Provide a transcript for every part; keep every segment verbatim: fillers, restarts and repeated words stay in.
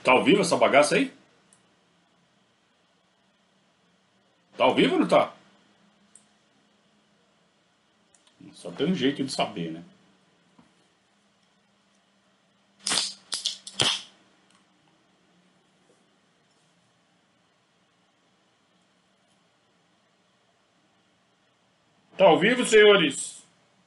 Tá ao vivo essa bagaça aí? Tá ao vivo ou não tá? Só tem um jeito de saber, né? Tá ao vivo, senhores?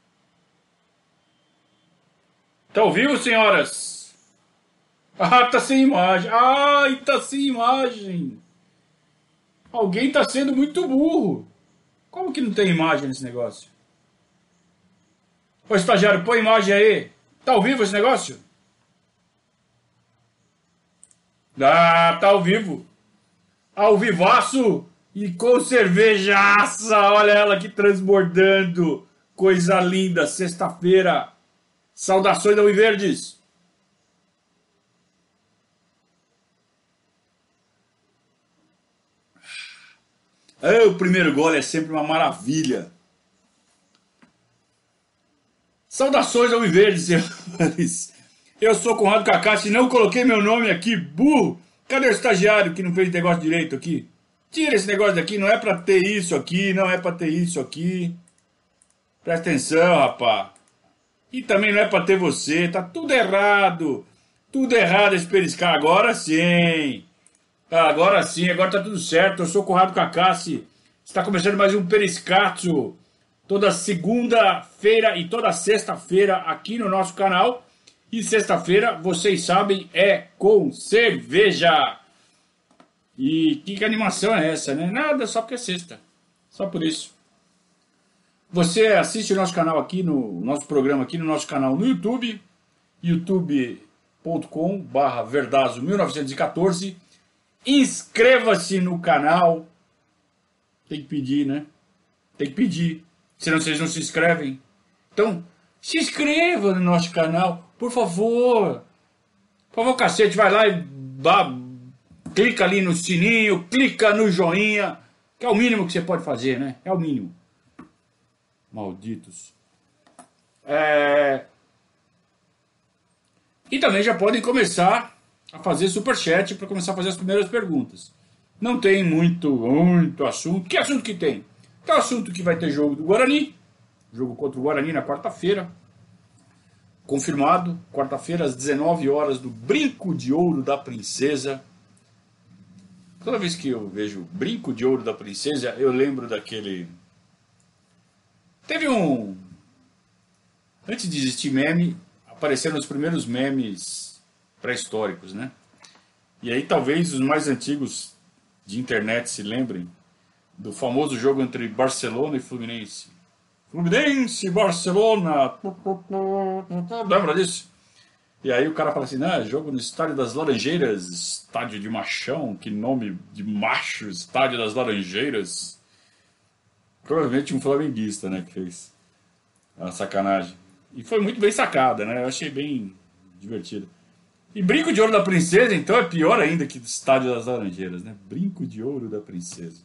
Tá ao vivo, senhoras? Ah, tá sem imagem. Ai, tá sem imagem. Alguém tá sendo muito burro. Como que não tem imagem nesse negócio? Ô, estagiário, põe imagem aí. Tá ao vivo esse negócio? Ah, tá ao vivo. Ao vivaço e com cervejaça. Olha ela aqui transbordando. Coisa linda. Sexta-feira. Saudações da Alviverdes. Ah, o primeiro gole é sempre uma maravilha. Saudações Alviverdes, senhores. Eu sou Conrado Cacassi e não coloquei meu nome aqui, burro. Cadê o estagiário que não fez negócio direito aqui? Tira esse negócio daqui, não é pra ter isso aqui, não é pra ter isso aqui. Presta atenção, rapá. E também não é pra ter você, tá tudo errado. Tudo errado esse periscar, agora sim. Agora sim, agora tá tudo certo. Eu sou Conrado Cacassi. Está começando mais um Periscatso. Toda segunda-feira e toda sexta-feira aqui no nosso canal. E sexta-feira, vocês sabem, é com cerveja. E que animação é essa, né? Nada, só porque é sexta. Só por isso. Você assiste o nosso canal aqui, no nosso programa aqui no nosso canal no YouTube. youtube ponto com barra verdazo mil novecentos e quatorze. Inscreva-se no canal. Tem que pedir, né? Tem que pedir. Senão vocês não se inscrevem. Então, se inscreva no nosso canal, por favor. Por favor, cacete, vai lá e dá, clica ali no sininho, clica no joinha, que é o mínimo que você pode fazer, né? É o mínimo. Malditos. É... E também já podem começar a fazer superchat para começar a fazer as primeiras perguntas. Não tem muito, muito assunto. Que assunto que tem? Tem o assunto que vai ter jogo do Guarani. Jogo contra o Guarani na quarta-feira. Confirmado. Quarta-feira às dezenove horas do Brinco de Ouro da Princesa. Toda vez que eu vejo Brinco de Ouro da Princesa, eu lembro daquele... Teve um... Antes de existir meme, apareceram os primeiros memes pré-históricos, né? E aí talvez os mais antigos de internet se lembrem do famoso jogo entre Barcelona e Fluminense. Fluminense, Barcelona. Lembra disso? E aí o cara fala assim, né, jogo no Estádio das Laranjeiras, estádio de machão, que nome de macho, Estádio das Laranjeiras. Provavelmente um flamenguista, né, que fez a sacanagem. E foi muito bem sacada, né, eu achei bem divertido. E Brinco de Ouro da Princesa, então, é pior ainda que Estádio das Laranjeiras, né? Brinco de Ouro da Princesa.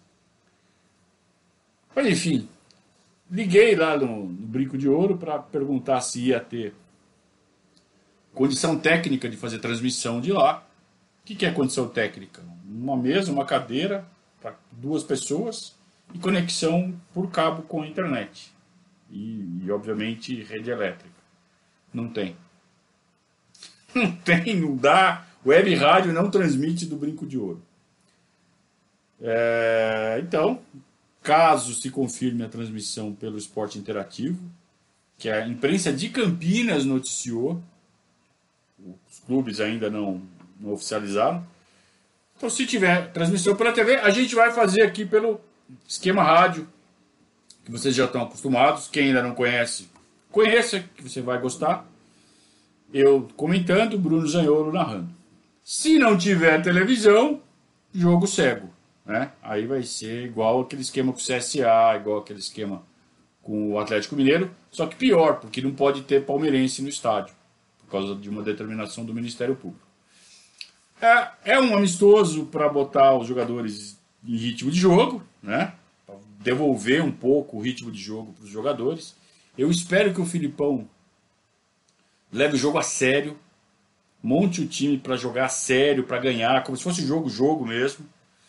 Mas, enfim, liguei lá no, no Brinco de Ouro para perguntar se ia ter condição técnica de fazer transmissão de lá. O que, que é condição técnica? Uma mesa, uma cadeira para duas pessoas e conexão por cabo com a internet. E, e, obviamente, rede elétrica. Não tem. Não tem, não dá. Web rádio não transmite do Brinco de Ouro. É, então, caso se confirme a transmissão pelo Esporte Interativo, que a imprensa de Campinas noticiou, os clubes ainda não, não oficializaram. Então, se tiver transmissão pela T V, a gente vai fazer aqui pelo esquema rádio, que vocês já estão acostumados. Quem ainda não conhece, conheça, que você vai gostar. Eu comentando, Bruno Zaniolo narrando. Se não tiver televisão, jogo cego, né? Aí vai ser igual aquele esquema com o C S A, igual aquele esquema com o Atlético Mineiro, só que pior, porque não pode ter palmeirense no estádio, por causa de uma determinação do Ministério Público. É, é um amistoso para botar os jogadores em ritmo de jogo, né? Pra devolver um pouco o ritmo de jogo para os jogadores. Eu espero que o Filipão leve o jogo a sério, monte o time para jogar sério, para ganhar, como se fosse jogo, jogo mesmo.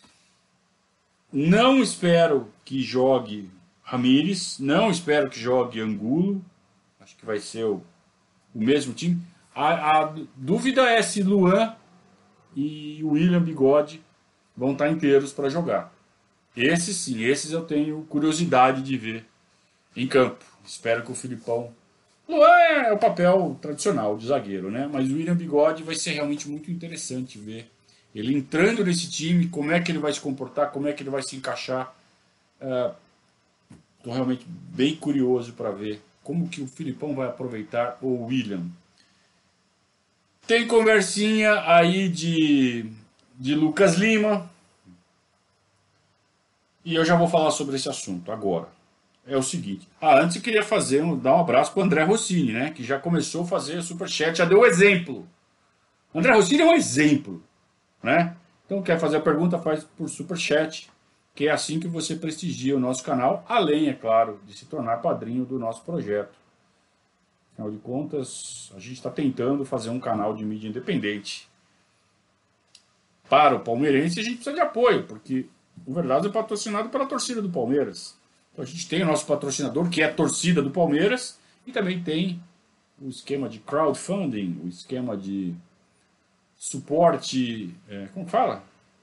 Não espero que jogue Ramires, não espero que jogue Angulo, acho que vai ser o, o mesmo time. A, a dúvida é se Luan e William Bigode vão estar inteiros para jogar. Esses sim, esses eu tenho curiosidade de ver em campo. Espero que o Filipão... Luan é o papel tradicional de zagueiro, né? Mas o William Bigode vai ser realmente muito interessante ver ele entrando nesse time, como é que ele vai se comportar, como é que ele vai se encaixar. Estou uh, realmente bem curioso para ver como que o Filipão vai aproveitar o William. Tem conversinha aí de, de Lucas Lima. E eu já vou falar sobre esse assunto agora. É o seguinte. Ah, antes eu queria fazer um, dar um abraço para o André Rossini, né? Que já começou a fazer superchat, já deu exemplo. O André Rossini é um exemplo, né? Então quer fazer a pergunta, faz por superchat, que é assim que você prestigia o nosso canal, além, é claro, de se tornar padrinho do nosso projeto. Afinal de contas, a gente está tentando fazer um canal de mídia independente. Para o palmeirense, a gente precisa de apoio, porque o Verdade é patrocinado pela torcida do Palmeiras. Então a gente tem o nosso patrocinador, que é a torcida do Palmeiras, e também tem o esquema de crowdfunding, o esquema de suporte... É, como fala?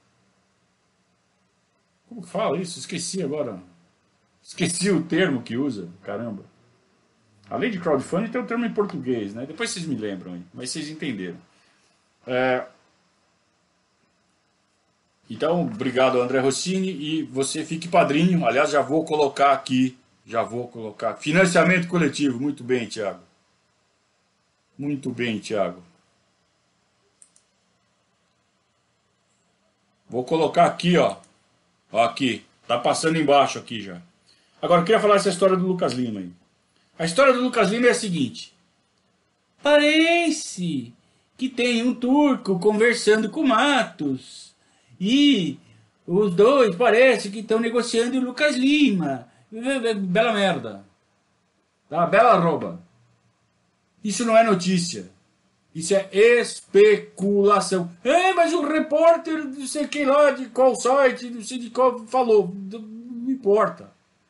Como fala isso? Esqueci agora. Esqueci o termo que usa, caramba. Além de crowdfunding, tem o termo em português, né? Depois vocês me lembram, hein? Mas vocês entenderam. É... Então, obrigado, André Rossini, e você fique padrinho. Aliás, já vou colocar aqui, já vou colocar. Financiamento coletivo, muito bem, Thiago. Muito bem, Thiago. Vou colocar aqui, ó. Ó, aqui. Tá passando embaixo aqui já. Agora, eu queria falar essa história do Lucas Lima aí. A história do Lucas Lima é a seguinte. Parece que tem um turco conversando com o Matos. E os dois parece que estão negociando o Lucas Lima. Bela merda. Tá? Bela arroba. Isso não é notícia. Isso é especulação. É, mas o repórter, não sei que lá, de qual site, não sei de qual, falou. Não importa.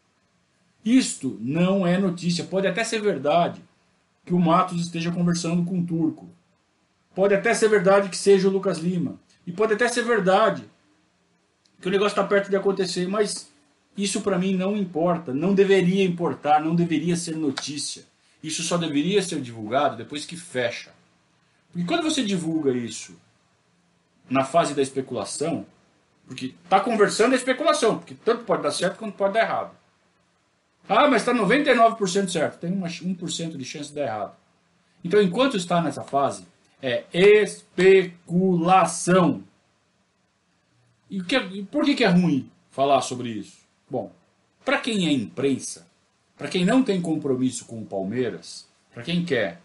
Isto não é notícia. Pode até ser verdade que o Matos esteja conversando com um turco. Pode até ser verdade que seja o Lucas Lima. E pode até ser verdade que o negócio está perto de acontecer, mas isso para mim não importa, não deveria importar, não deveria ser notícia. Isso só deveria ser divulgado depois que fecha. Porque quando você divulga isso na fase da especulação, porque está conversando é especulação, porque tanto pode dar certo quanto pode dar errado. Ah, mas está noventa e nove por cento certo, tem uma, um por cento de chance de dar errado. Então, enquanto está nessa fase, é especulação. E que, por que, que é ruim falar sobre isso? Bom, para quem é imprensa, para quem não tem compromisso com o Palmeiras, para quem quer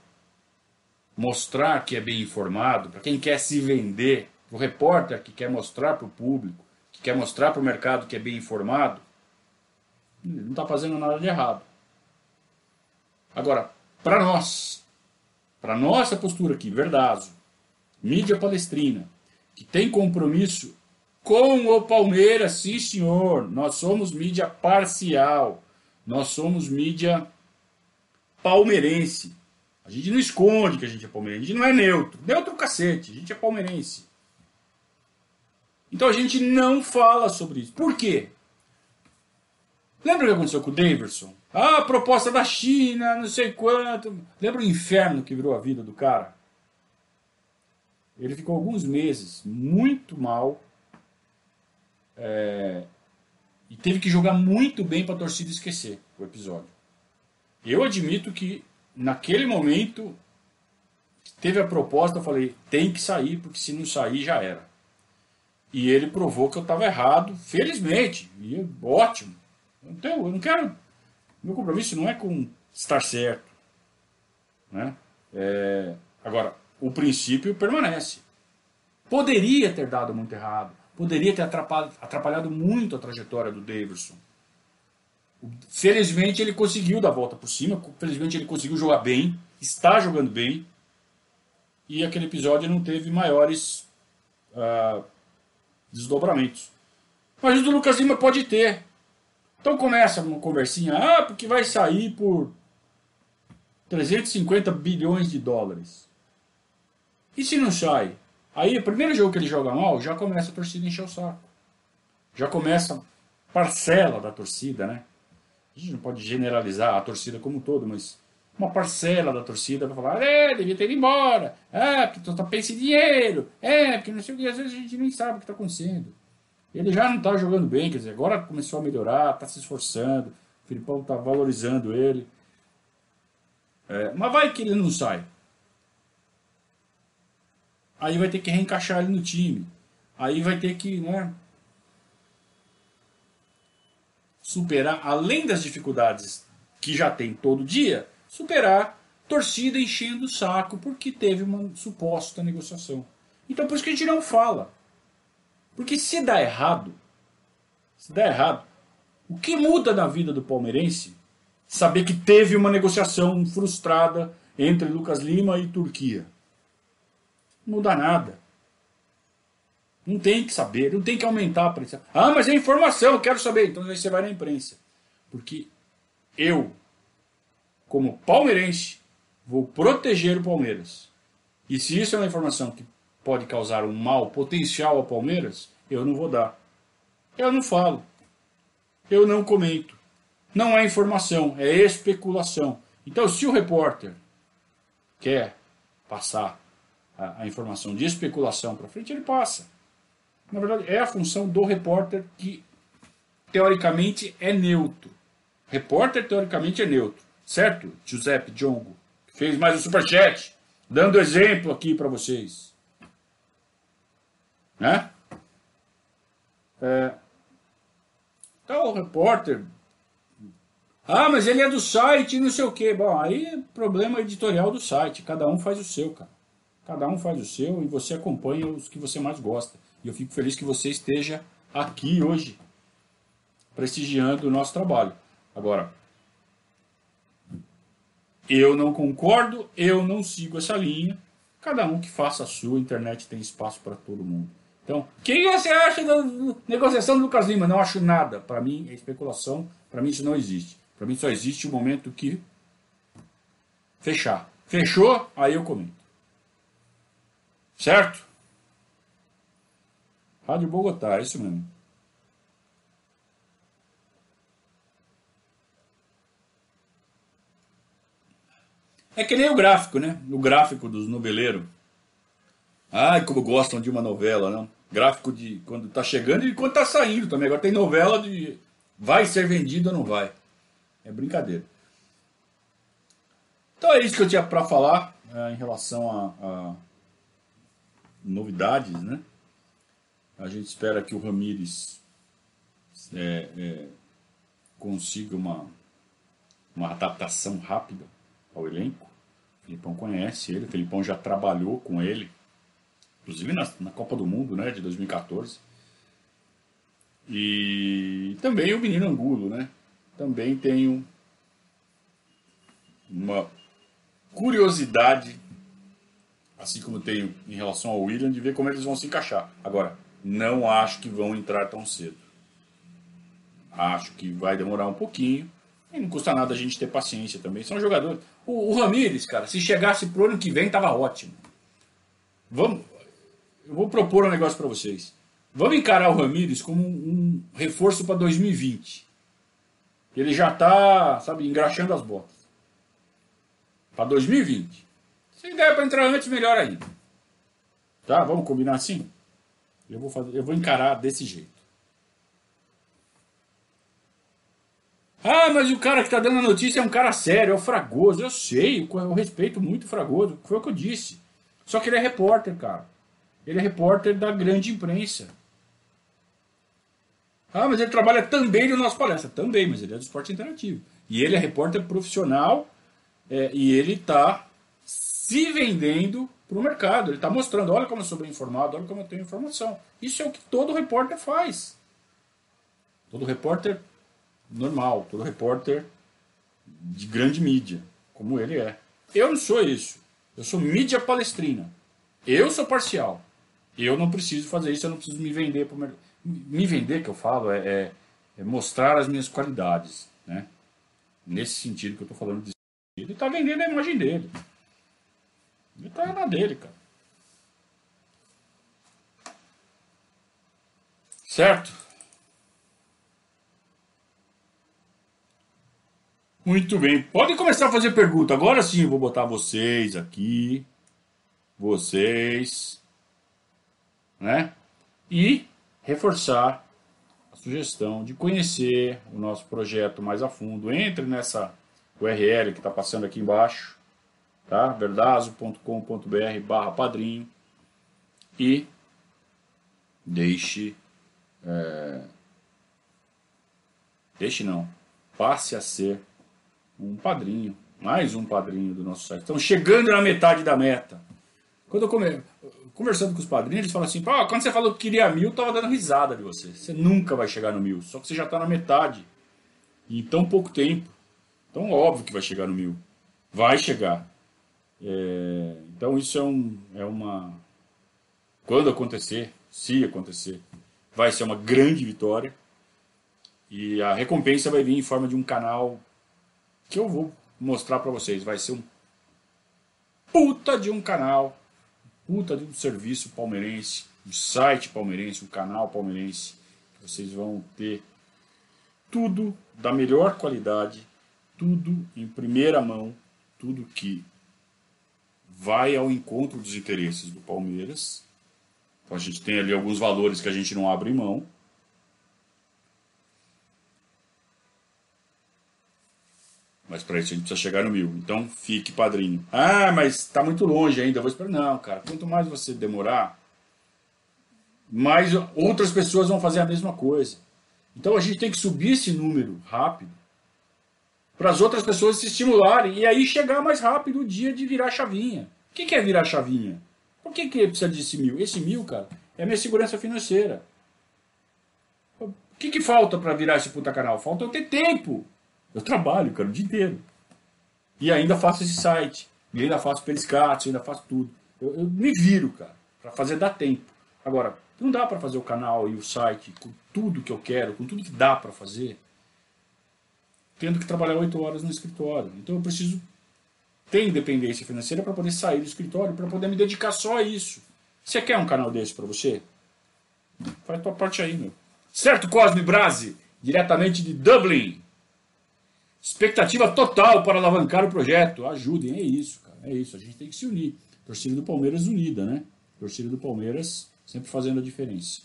mostrar que é bem informado, para quem quer se vender, o repórter que quer mostrar para o público, que quer mostrar para o mercado que é bem informado, não está fazendo nada de errado. Agora, para nós, para nossa postura aqui, Verdazo, mídia palestrina, que tem compromisso com o Palmeiras, sim senhor, nós somos mídia parcial, nós somos mídia palmeirense. A gente não esconde que a gente é palmeirense, a gente não é neutro, neutro cacete, a gente é palmeirense. Então a gente não fala sobre isso. Por quê? Lembra o que aconteceu com o Daverson? Ah, proposta da China, não sei quanto. Lembra o inferno que virou a vida do cara? Ele ficou alguns meses muito mal. É, e teve que jogar muito bem para a torcida esquecer o episódio. Eu admito que naquele momento que teve a proposta, eu falei, tem que sair, porque se não sair já era. E ele provou que eu estava errado, felizmente. E ótimo. Então, eu não quero... Meu compromisso não é com estar certo. Né? É, agora, o princípio permanece. Poderia ter dado muito errado. Poderia ter atrapalhado, atrapalhado muito a trajetória do Daverson. Felizmente ele conseguiu dar a volta por cima. Felizmente ele conseguiu jogar bem. Está jogando bem. e aquele episódio não teve maiores ah, desdobramentos. Mas o do Lucas Lima pode ter. Então começa uma conversinha, ah, porque vai sair por trezentos e cinquenta bilhões de dólares. E se não sai? Aí, o primeiro jogo que ele joga mal, já começa a torcida a encher o saco. Já começa parcela da torcida, né? A gente não pode generalizar a torcida como um todo, mas uma parcela da torcida vai falar, é, devia ter ido embora, é, porque tu tá pensando em dinheiro, é, porque não sei o que, às vezes a gente nem sabe o que está acontecendo. Ele já não está jogando bem, quer dizer, agora começou a melhorar, está se esforçando, o Filipão está valorizando ele. É, mas vai que ele não sai. Aí vai ter que reencaixar ele no time. Aí vai ter que, né, superar, além das dificuldades que já tem todo dia, superar torcida enchendo o saco porque teve uma suposta negociação. Então por isso que a gente não fala. Porque se dá errado, se dá errado, o que muda na vida do palmeirense saber que teve uma negociação frustrada entre Lucas Lima e Turquia? Não muda nada. Não tem que saber, não tem que aumentar a pressão. Ah, mas é informação, eu quero saber. Então aí você vai na imprensa. Porque eu, como palmeirense, vou proteger o Palmeiras. E se isso é uma informação que pode causar um mal potencial ao Palmeiras, eu não vou dar. Eu não falo. Eu não comento. Não é informação, é especulação. Então, se o repórter quer passar a, a informação de especulação para frente, ele passa. Na verdade, é a função do repórter que, teoricamente, é neutro. Repórter, teoricamente, é neutro. Certo? Giuseppe Djongo, que fez mais um superchat, dando exemplo aqui para vocês. Né? É. Então, o repórter... Ah, mas ele é do site, não sei o quê. Bom, aí é problema editorial do site. Cada um faz o seu, cara. Cada um faz o seu e você acompanha os que você mais gosta. E eu fico feliz que você esteja aqui hoje, prestigiando o nosso trabalho. Agora, eu não concordo, eu não sigo essa linha. Cada um que faça a sua, a internet tem espaço para todo mundo. Então, o que você acha da negociação do Lucas Lima? Não acho nada. Para mim, é especulação. Para mim, isso não existe. Para mim, só existe o momento que fechar. Fechou, aí eu comento. Certo? Rádio Bogotá, é isso mesmo. É que nem o gráfico, né? O gráfico dos noveleiros. Ai, como gostam de uma novela, não? Gráfico de quando tá chegando e quando tá saindo também. Agora tem novela de vai ser vendido ou não vai. É brincadeira. Então é isso que eu tinha para falar é, em relação a, a novidades, né? A gente espera que o Ramires é, é, consiga uma, uma adaptação rápida ao elenco. O Felipão conhece ele, o Felipão já trabalhou com ele, inclusive na, na Copa do Mundo, né, de dois mil e quatorze. E também o menino Angulo, né? Também tenho uma curiosidade, assim como tenho em relação ao William, de ver como eles vão se encaixar. Agora, não acho que vão entrar tão cedo. Acho que vai demorar um pouquinho. E não custa nada a gente ter paciência também. São jogadores. O, o Ramires, cara, se chegasse pro ano que vem, tava ótimo. Vamos. Eu vou propor um negócio para vocês. Vamos encarar o Ramires como um, um reforço para dois mil e vinte. Ele já tá, sabe, engraxando as botas. Para dois mil e vinte. Se der para entrar antes, melhor ainda. Tá? Vamos combinar assim? Eu vou, fazer, eu vou encarar desse jeito. Ah, mas o cara que está dando a notícia é um cara sério, é o Fragoso. Eu sei, eu respeito muito o Fragoso. Foi o que eu disse. Só que ele é repórter, cara. Ele é repórter da grande imprensa. Ah, mas ele trabalha também no nosso palestra. Também, mas ele é do esporte interativo. E ele é repórter profissional é, e ele está se vendendo para o mercado. Ele está mostrando, olha como eu sou bem informado, olha como eu tenho informação. Isso é o que todo repórter faz. Todo repórter normal, todo repórter de grande mídia, como ele é. Eu não sou isso. Eu sou mídia palestrina. Eu sou parcial. Eu não preciso fazer isso, eu não preciso me vender pro mercado. Me vender, que eu falo, é, é, é mostrar as minhas qualidades, né? Nesse sentido que eu estou falando de... Ele está vendendo a imagem dele. Ele está na dele, cara. Certo? Muito bem. Podem começar a fazer pergunta. Agora sim eu vou botar vocês aqui. Vocês. Né? E reforçar a sugestão de conhecer o nosso projeto mais a fundo. Entre nessa U R L que está passando aqui embaixo. Tá? verdazo ponto com ponto br barra padrinho. E deixe... É, deixe não. Passe a ser um padrinho, mais um padrinho do nosso site. Estamos chegando na metade da meta. Quando eu come... conversando com os padrinhos, eles falam assim, oh, quando você falou que queria mil, eu estava dando risada de você. Você nunca vai chegar no mil, só que você já está na metade. E em tão pouco tempo. Então, óbvio que vai chegar no mil. Vai chegar. É... Então, isso é, um, é uma... Quando acontecer, se acontecer, vai ser uma grande vitória. E a recompensa vai vir em forma de um canal que eu vou mostrar para vocês. Vai ser um puta de um canal, puta de um serviço palmeirense, um site palmeirense, um canal palmeirense. Vocês vão ter tudo da melhor qualidade, tudo em primeira mão, tudo que vai ao encontro dos interesses do Palmeiras. Então a gente tem ali alguns valores que a gente não abre mão. Mas para isso a gente precisa chegar no mil. Então fique padrinho. Ah, mas está muito longe ainda. Eu vou esperar. Não, cara. Quanto mais você demorar, mais outras pessoas vão fazer a mesma coisa. Então a gente tem que subir esse número rápido para as outras pessoas se estimularem e aí chegar mais rápido o dia de virar chavinha. O que é virar chavinha? Por que, que precisa desse mil? Esse mil, cara, é a minha segurança financeira. O que, que falta para virar esse puta canal? Falta eu ter tempo. Eu trabalho, cara, o dia inteiro. E ainda faço esse site. E ainda faço periscate, ainda faço tudo. Eu, eu me viro, cara, para fazer dar tempo. Agora, não dá para fazer o canal e o site com tudo que eu quero, com tudo que dá para fazer, tendo que trabalhar oito horas no escritório. Então eu preciso ter independência financeira para poder sair do escritório, para poder me dedicar só a isso. Você quer um canal desse para você? Faz tua parte aí, meu. Certo, Cosme Brasi, diretamente de Dublin. Expectativa total para alavancar o projeto. Ajudem, é isso, cara. É isso, a gente tem que se unir. Torcida do Palmeiras unida, né? Torcida do Palmeiras sempre fazendo a diferença.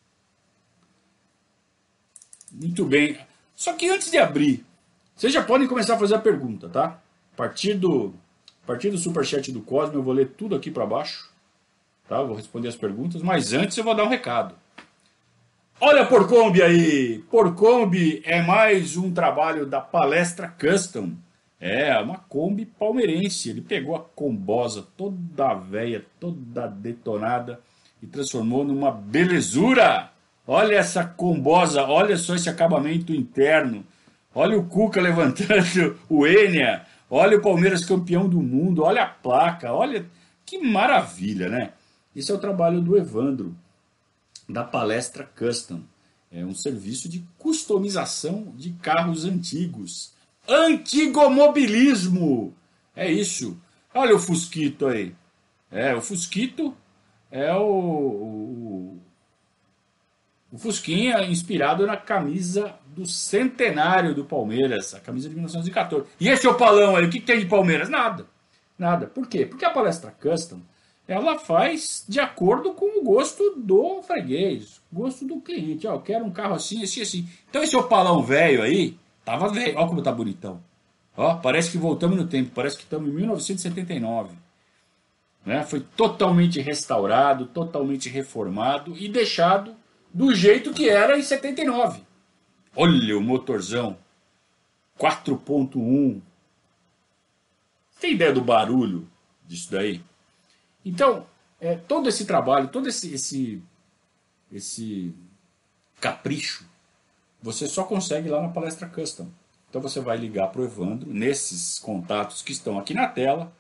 Muito bem. Só que antes de abrir, vocês já podem começar a fazer a pergunta, tá? A partir do, a partir do superchat do Cosme, eu vou ler tudo aqui para baixo. Tá? Vou responder as perguntas, mas antes eu vou dar um recado. Olha a Porcombi aí! Porcombi é mais um trabalho da Palestra Custom. É, uma Kombi palmeirense. Ele pegou a combosa toda velha, toda detonada e transformou numa belezura. Olha essa combosa, olha só esse acabamento interno. Olha o Cuca levantando o Enia. Olha o Palmeiras campeão do mundo. Olha a placa, olha que maravilha, né? Esse é o trabalho do Evandro, da Palestra Custom. É um serviço de customização de carros antigos. Antigomobilismo! É isso. Olha o Fusquito aí. É, o Fusquito é o, o, o Fusquinha inspirado na camisa do centenário do Palmeiras, a camisa de mil novecentos e quatorze. E esse opalão aí, o que tem de Palmeiras? Nada. Nada. Por quê? Porque a Palestra Custom, ela faz de acordo com o gosto do freguês, gosto do cliente. Ó, eu quero um carro assim, assim, assim. Então esse opalão velho aí, tava velho. Olha como tá bonitão. Ó, parece que voltamos no tempo, parece que estamos em mil novecentos e setenta e nove. Né? Foi totalmente restaurado, totalmente reformado e deixado do jeito que era em setenta e nove. Olha o motorzão. quatro ponto um. Tem ideia do barulho disso daí? Então, é, todo esse trabalho, todo esse, esse, esse capricho, você só consegue lá na Palestra Custom. Então você vai ligar para o Evandro, nesses contatos que estão aqui na tela, que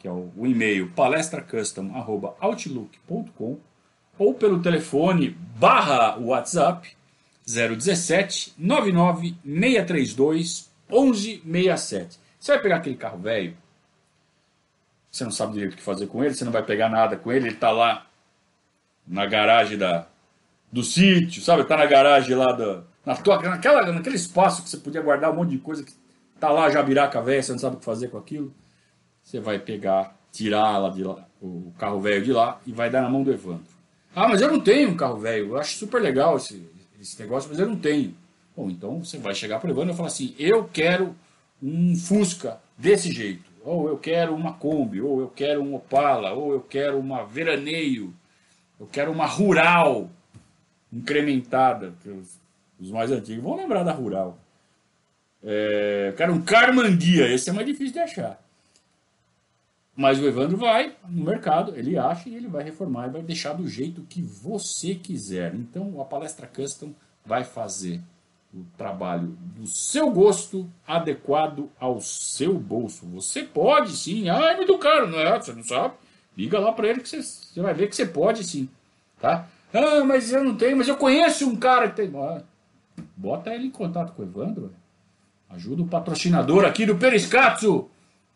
que é o, o e-mail palestracustom arroba outlook ponto com, ou pelo telefone barra WhatsApp zero um sete, nove nove seis três dois, um um seis sete. Você vai pegar aquele carro velho, você não sabe direito o que fazer com ele, você não vai pegar nada com ele, ele está lá na garagem da, do sítio, sabe? Está na garagem lá da, na tua, naquela, naquele espaço que você podia guardar um monte de coisa, que está lá a jabiraca velha, você não sabe o que fazer com aquilo. Você vai pegar, tirar lá de lá, o carro velho de lá e vai dar na mão do Evandro. Ah, mas eu não tenho um carro velho, eu acho super legal esse, esse negócio, mas eu não tenho. Bom, então você vai chegar para o Evandro e falar assim, eu quero um Fusca desse jeito, ou eu quero uma Kombi, ou eu quero um Opala, ou eu quero uma Veraneio, eu quero uma Rural incrementada, que os, os mais antigos vão lembrar da Rural. É, eu quero um Carmanguia, esse é mais difícil de achar. Mas o Evandro vai no mercado, ele acha e ele vai reformar e vai deixar do jeito que você quiser. Então a Palestra Custom vai fazer o trabalho do seu gosto, adequado ao seu bolso. Você pode sim, ah, é muito caro, não é? Você não sabe? Liga lá para ele que você, você vai ver que você pode sim, tá? Ah, mas eu não tenho, mas eu conheço um cara que tem. Ah, bota ele em contato com o Evandro, ajuda o patrocinador aqui do Periscatso.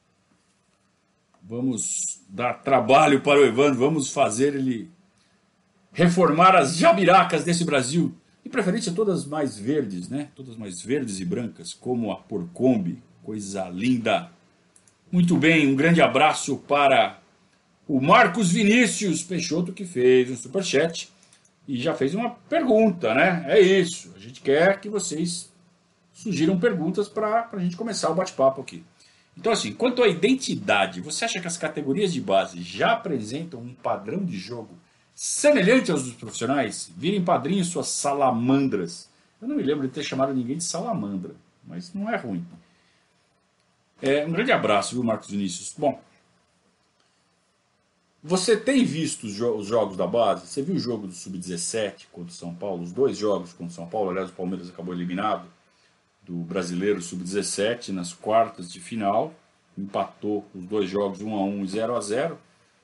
Vamos dar trabalho para o Evandro, vamos fazer ele reformar as jabiracas desse Brasil. De preferência todas mais verdes, né? Todas mais verdes e brancas, como a Porcombi, coisa linda. Muito bem, um grande abraço para o Marcos Vinícius Peixoto, que fez um superchat e já fez uma pergunta, né? É isso, a gente quer que vocês sugiram perguntas para a gente começar o bate-papo aqui. Então, assim, quanto à identidade, você acha que as categorias de base já apresentam um padrão de jogo semelhante aos dos profissionais? Virem padrinhos suas salamandras. Eu não me lembro de ter chamado ninguém de salamandra, mas não é ruim. É, um grande abraço, viu, Marcos Vinícius? Bom, você tem visto os, jo os jogos da base? Você viu o jogo do sub dezessete contra o São Paulo? Os dois jogos contra o São Paulo, aliás, o Palmeiras acabou eliminado do Brasileiro sub dezessete nas quartas de final, empatou os dois jogos um a um e zero a zero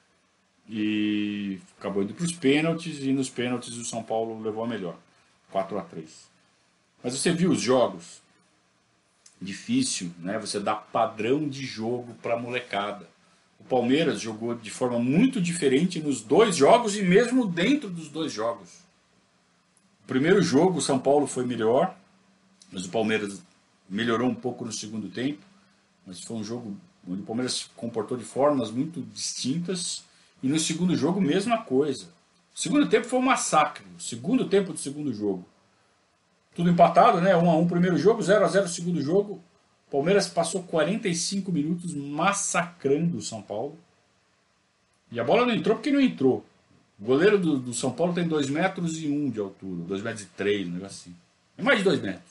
e acabou indo para os pênaltis, e nos pênaltis o São Paulo levou a melhor, quatro a três. Mas você viu os jogos? Difícil, né? Você dá padrão de jogo para a molecada. O Palmeiras jogou de forma muito diferente nos dois jogos e mesmo dentro dos dois jogos. O primeiro jogo o São Paulo foi melhor, mas o Palmeiras melhorou um pouco no segundo tempo. Mas foi um jogo onde o Palmeiras se comportou de formas muito distintas. E no segundo jogo, mesma coisa. O segundo tempo foi um massacre. O segundo tempo do segundo jogo. Tudo empatado, né? um a um primeiro jogo, zero a zero segundo jogo. O Palmeiras passou quarenta e cinco minutos massacrando o São Paulo. E a bola não entrou porque não entrou. O goleiro do, do São Paulo tem dois metros e um de altura. dois metros e três, um negócio assim. É mais de dois metros.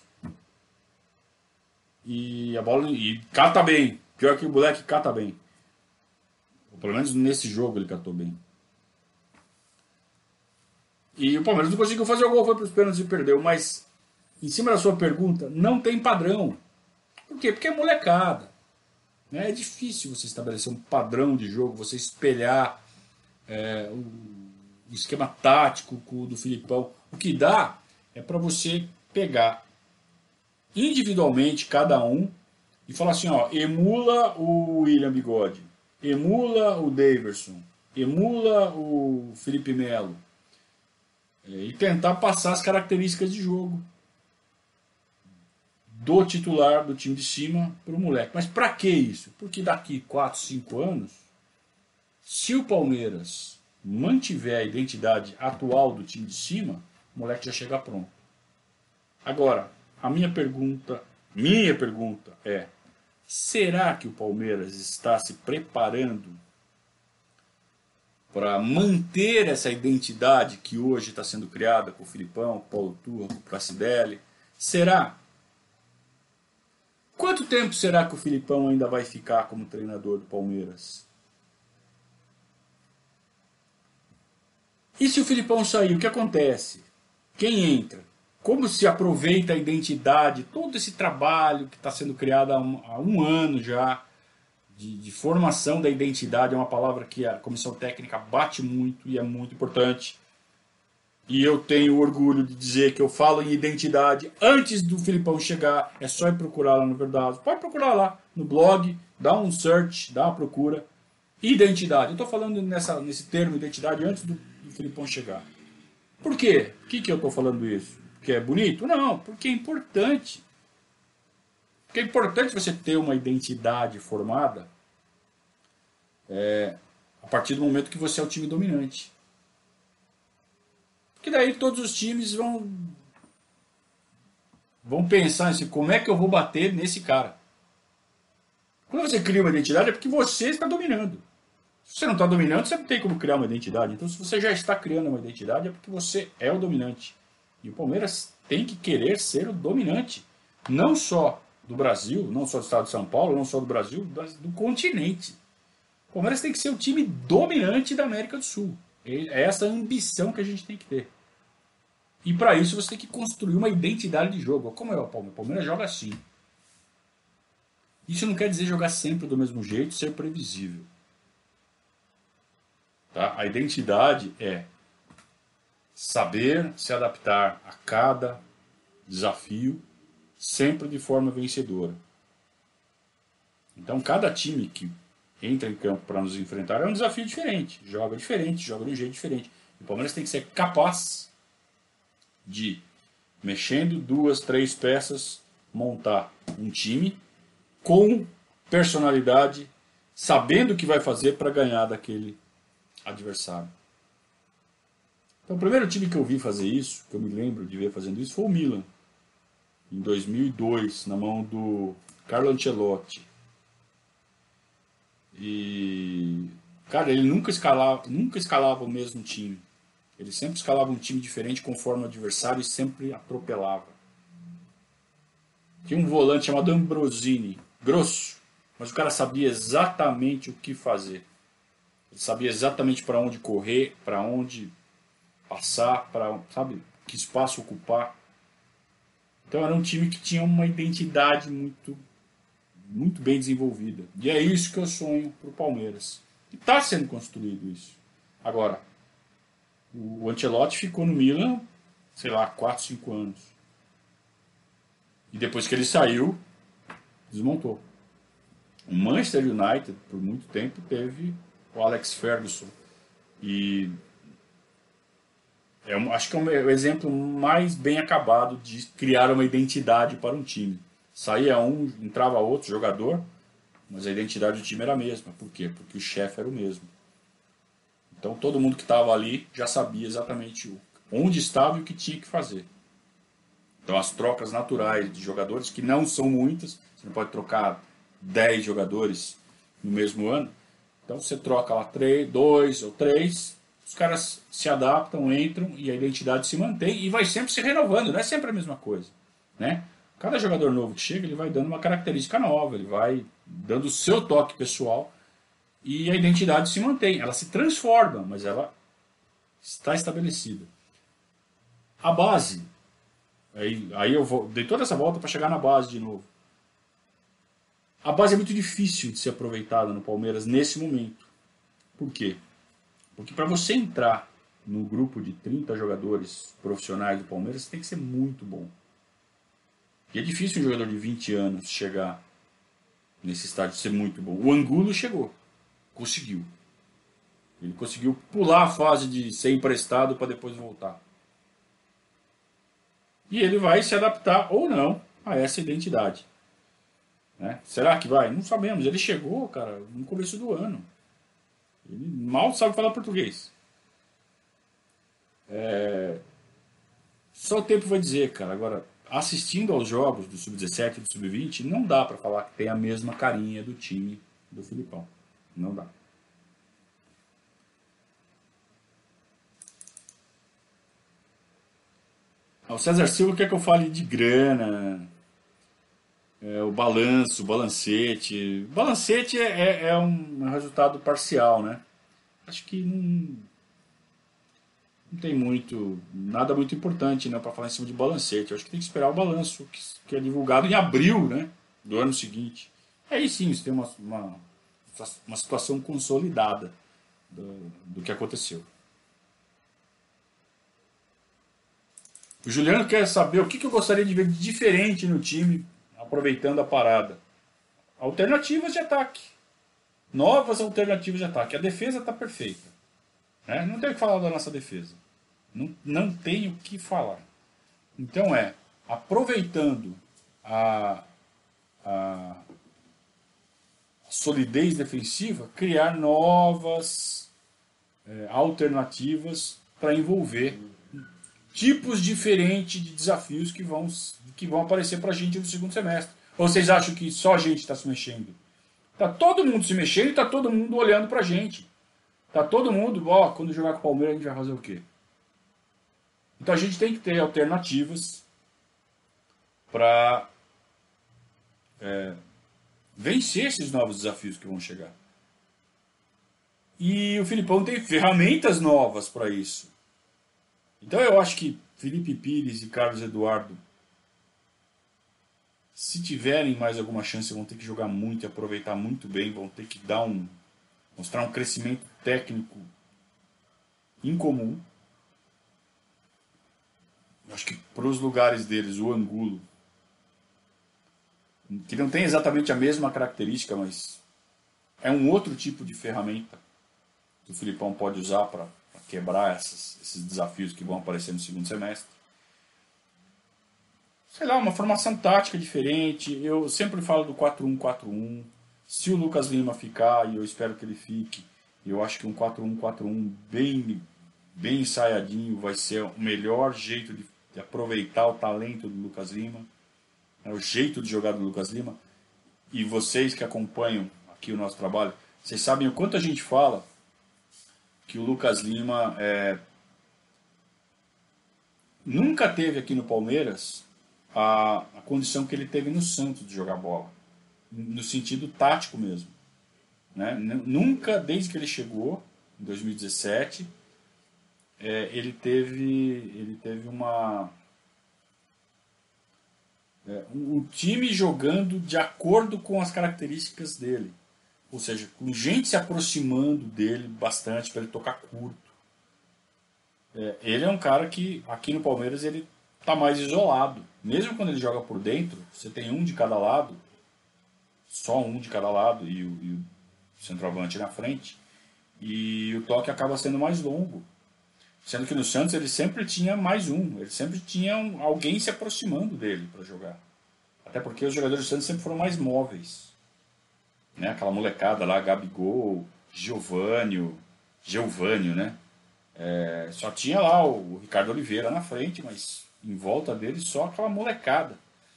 E a bola e cata bem. Pior que o moleque cata bem. Ou pelo menos nesse jogo ele catou bem. E o Palmeiras não conseguiu fazer o gol, foi para os pênaltis e perdeu. Mas, em cima da sua pergunta, não tem padrão. Por quê? Porque é molecada. É difícil você estabelecer um padrão de jogo, você espelhar é, o, o esquema tático do Filipão. O que dá é para você pegar individualmente cada um e falar assim, ó, emula o William Bigode, emula o Daverson, emula o Felipe Melo, é, e tentar passar as características de jogo do titular do time de cima para o moleque. Mas para que isso? Porque daqui quatro, cinco anos, se o Palmeiras mantiver a identidade atual do time de cima, o moleque já chega pronto. Agora, a minha pergunta, minha pergunta é, será que o Palmeiras está se preparando para manter essa identidade que hoje está sendo criada com o Filipão, com o Paulo Turra, com o Pracidelli? Será? Quanto tempo será que o Filipão ainda vai ficar como treinador do Palmeiras? E se o Filipão sair, o que acontece? Quem entra? Como se aproveita a identidade, todo esse trabalho que está sendo criado há um, há um ano já, de, de formação da identidade é uma palavra que a comissão técnica bate muito e é muito importante. E eu tenho orgulho de dizer que eu falo em identidade antes do Filipão chegar. É só ir procurar lá no Verdade. Pode procurar lá no blog, dá um search, dá uma procura. Identidade. Eu estou falando nessa, nesse termo identidade antes do, do Filipão chegar. Por quê? Por que, que eu estou falando isso? Porque é bonito? Não, porque é importante. Porque é importante você ter uma identidade formada é, a partir do momento que você é o time dominante. Porque daí todos os times vão vão pensar assim, como é que eu vou bater nesse cara? Quando você cria uma identidade é porque você está dominando. Se você não está dominando, você não tem como criar uma identidade. Então, se você já está criando uma identidade, é porque você é o dominante. E o Palmeiras tem que querer ser o dominante. Não só do Brasil, não só do estado de São Paulo, não só do Brasil, mas do continente. O Palmeiras tem que ser o time dominante da América do Sul. É essa a ambição que a gente tem que ter. E para isso você tem que construir uma identidade de jogo. Como é o Palmeiras? O Palmeiras joga assim. Isso não quer dizer jogar sempre do mesmo jeito, ser previsível. Tá? A identidade é saber se adaptar a cada desafio, sempre de forma vencedora. Então, cada time que entra em campo para nos enfrentar é um desafio diferente. Joga diferente, joga de um jeito diferente. O Palmeiras tem que ser capaz de, mexendo duas, três peças, montar um time com personalidade, sabendo o que vai fazer para ganhar daquele adversário. Então, o primeiro time que eu vi fazer isso, que eu me lembro de ver fazendo isso, foi o Milan, em dois mil e dois, na mão do Carlo Ancelotti. E, cara, ele nunca escalava, nunca escalava o mesmo time. Ele sempre escalava um time diferente conforme o adversário e sempre atropelava. Tinha um volante chamado Ambrosini, grosso, mas o cara sabia exatamente o que fazer. Ele sabia exatamente para onde correr, para onde passar, para, sabe, que espaço ocupar. Então era um time que tinha uma identidade muito, muito bem desenvolvida. E é isso que eu sonho para o Palmeiras. E está sendo construído isso. Agora, o Ancelotti ficou no Milan, sei lá, quatro, cinco anos. E depois que ele saiu, desmontou. O Manchester United, por muito tempo, teve o Alex Ferguson. E é um, acho que é o exemplo mais bem acabado de criar uma identidade para um time. Saía um, entrava outro jogador, mas a identidade do time era a mesma. Por quê? Porque o chefe era o mesmo. Então todo mundo que estava ali já sabia exatamente onde estava e o que tinha que fazer. Então as trocas naturais de jogadores, que não são muitas, você não pode trocar dez jogadores no mesmo ano. Então você troca lá três, dois ou três, os caras se adaptam, entram e a identidade se mantém e vai sempre se renovando, não é sempre a mesma coisa, né? Cada jogador novo que chega, ele vai dando uma característica nova, ele vai dando o seu toque pessoal e a identidade se mantém. Ela se transforma, mas ela está estabelecida. A base, aí, aí eu vou, dei toda essa volta para chegar na base de novo. A base é muito difícil de ser aproveitada no Palmeiras nesse momento. Por quê? Porque para você entrar no grupo de trinta jogadores profissionais do Palmeiras, você tem que ser muito bom. E é difícil um jogador de vinte anos chegar nesse estágio, ser muito bom. O Angulo chegou, conseguiu. Ele conseguiu pular a fase de ser emprestado para depois voltar. E ele vai se adaptar ou não a essa identidade. Né? Será que vai? Não sabemos. Ele chegou, cara, no começo do ano. Ele mal sabe falar português. É... Só o tempo vai dizer, cara. Agora, assistindo aos jogos do sub dezessete e do sub vinte, não dá para falar que tem a mesma carinha do time do Filipão. Não dá. O César Silva quer que eu fale de grana, é, o balanço, o balancete. O balancete é, é, é um resultado parcial, né? Acho que não, não tem muito, nada muito importante, né, para falar em cima de balancete. Eu acho que tem que esperar o balanço que, que é divulgado em abril, né, do ano seguinte. Aí sim, você tem uma, uma, uma situação consolidada do, do que aconteceu. O Juliano quer saber o que, que eu gostaria de ver de diferente no time, aproveitando a parada. Alternativas de ataque. Novas alternativas de ataque. A defesa está perfeita. Né? Não tenho o que falar da nossa defesa. Não, não tenho o que falar. Então é, aproveitando a, a solidez defensiva, criar novas é, alternativas para envolver tipos diferentes de desafios que vão, que vão aparecer para a gente no segundo semestre. Ou vocês acham que só a gente está se mexendo? Está todo mundo se mexendo e está todo mundo olhando para a gente. Está todo mundo, ó, quando jogar com o Palmeiras a gente vai fazer o quê? Então a gente tem que ter alternativas para é, vencer esses novos desafios que vão chegar. E o Filipão tem ferramentas novas para isso. Então eu acho que Felipe Pires e Carlos Eduardo, se tiverem mais alguma chance, vão ter que jogar muito e aproveitar muito bem, vão ter que dar um, mostrar um crescimento técnico incomum. Eu acho que para os lugares deles, o Angulo, que não tem exatamente a mesma característica, mas é um outro tipo de ferramenta que o Filipão pode usar para quebrar essas, esses desafios que vão aparecer no segundo semestre. Sei lá, uma formação tática diferente. Eu sempre falo do quatro um quatro um. Se o Lucas Lima ficar, e eu espero que ele fique, eu acho que um quatro um quatro um bem, bem ensaiadinho vai ser o melhor jeito de, de aproveitar o talento do Lucas Lima, é o jeito de jogar do Lucas Lima. E vocês que acompanham aqui o nosso trabalho, vocês sabem o quanto a gente fala que o Lucas Lima é, nunca teve aqui no Palmeiras a, a condição que ele teve no Santos de jogar bola, no sentido tático mesmo. Né? Nunca, desde que ele chegou, em dois mil e dezessete, é, ele teve, ele teve uma... É, um, um time jogando de acordo com as características dele. Ou seja, com gente se aproximando dele bastante para ele tocar curto. É, ele é um cara que, aqui no Palmeiras, ele está mais isolado. Mesmo quando ele joga por dentro, você tem um de cada lado, só um de cada lado, e o, e o centroavante na frente, e o toque acaba sendo mais longo. Sendo que no Santos ele sempre tinha mais um, ele sempre tinha um, alguém se aproximando dele para jogar. Até porque os jogadores do Santos sempre foram mais móveis. Né? Aquela molecada lá, Gabigol, Giovânio, Geovânio, né? É, só tinha lá o, o Ricardo Oliveira na frente, mas em volta dele só aquela molecada.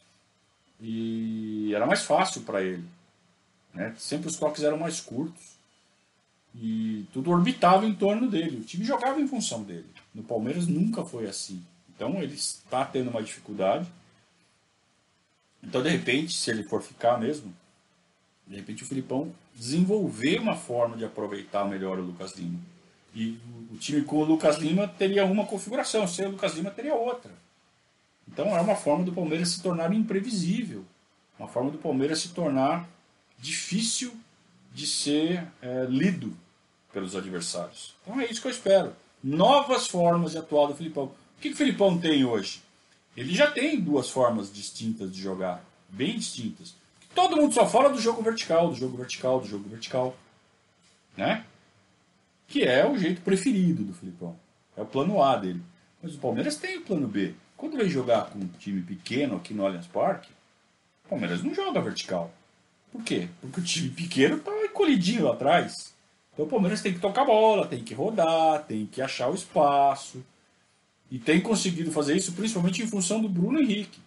E era mais fácil para ele. Né? Sempre os toques eram mais curtos. E tudo orbitava em torno dele. O time jogava em função dele. No Palmeiras nunca foi assim. Então ele está tendo uma dificuldade. Então, de repente, se ele for ficar mesmo, de repente o Filipão desenvolver uma forma de aproveitar melhor o Lucas Lima. E o time com o Lucas Lima teria uma configuração, sem o Lucas Lima teria outra. Então é uma forma do Palmeiras se tornar imprevisível. Uma forma do Palmeiras se tornar difícil de ser é, lido pelos adversários. Então é isso que eu espero. Novas formas de atuar do Filipão. O que, que o Filipão tem hoje? Ele já tem duas formas distintas de jogar, bem distintas. Todo mundo só fala do jogo vertical, do jogo vertical, do jogo vertical. Né? Que é o jeito preferido do Filipão. É o plano A dele. Mas o Palmeiras tem o plano B. Quando vem jogar com um time pequeno aqui no Allianz Parque, o Palmeiras não joga vertical. Por quê? Porque o time pequeno está encolhidinho lá atrás. Então o Palmeiras tem que tocar bola, tem que rodar, tem que achar o espaço. E tem conseguido fazer isso principalmente em função do Bruno Henrique.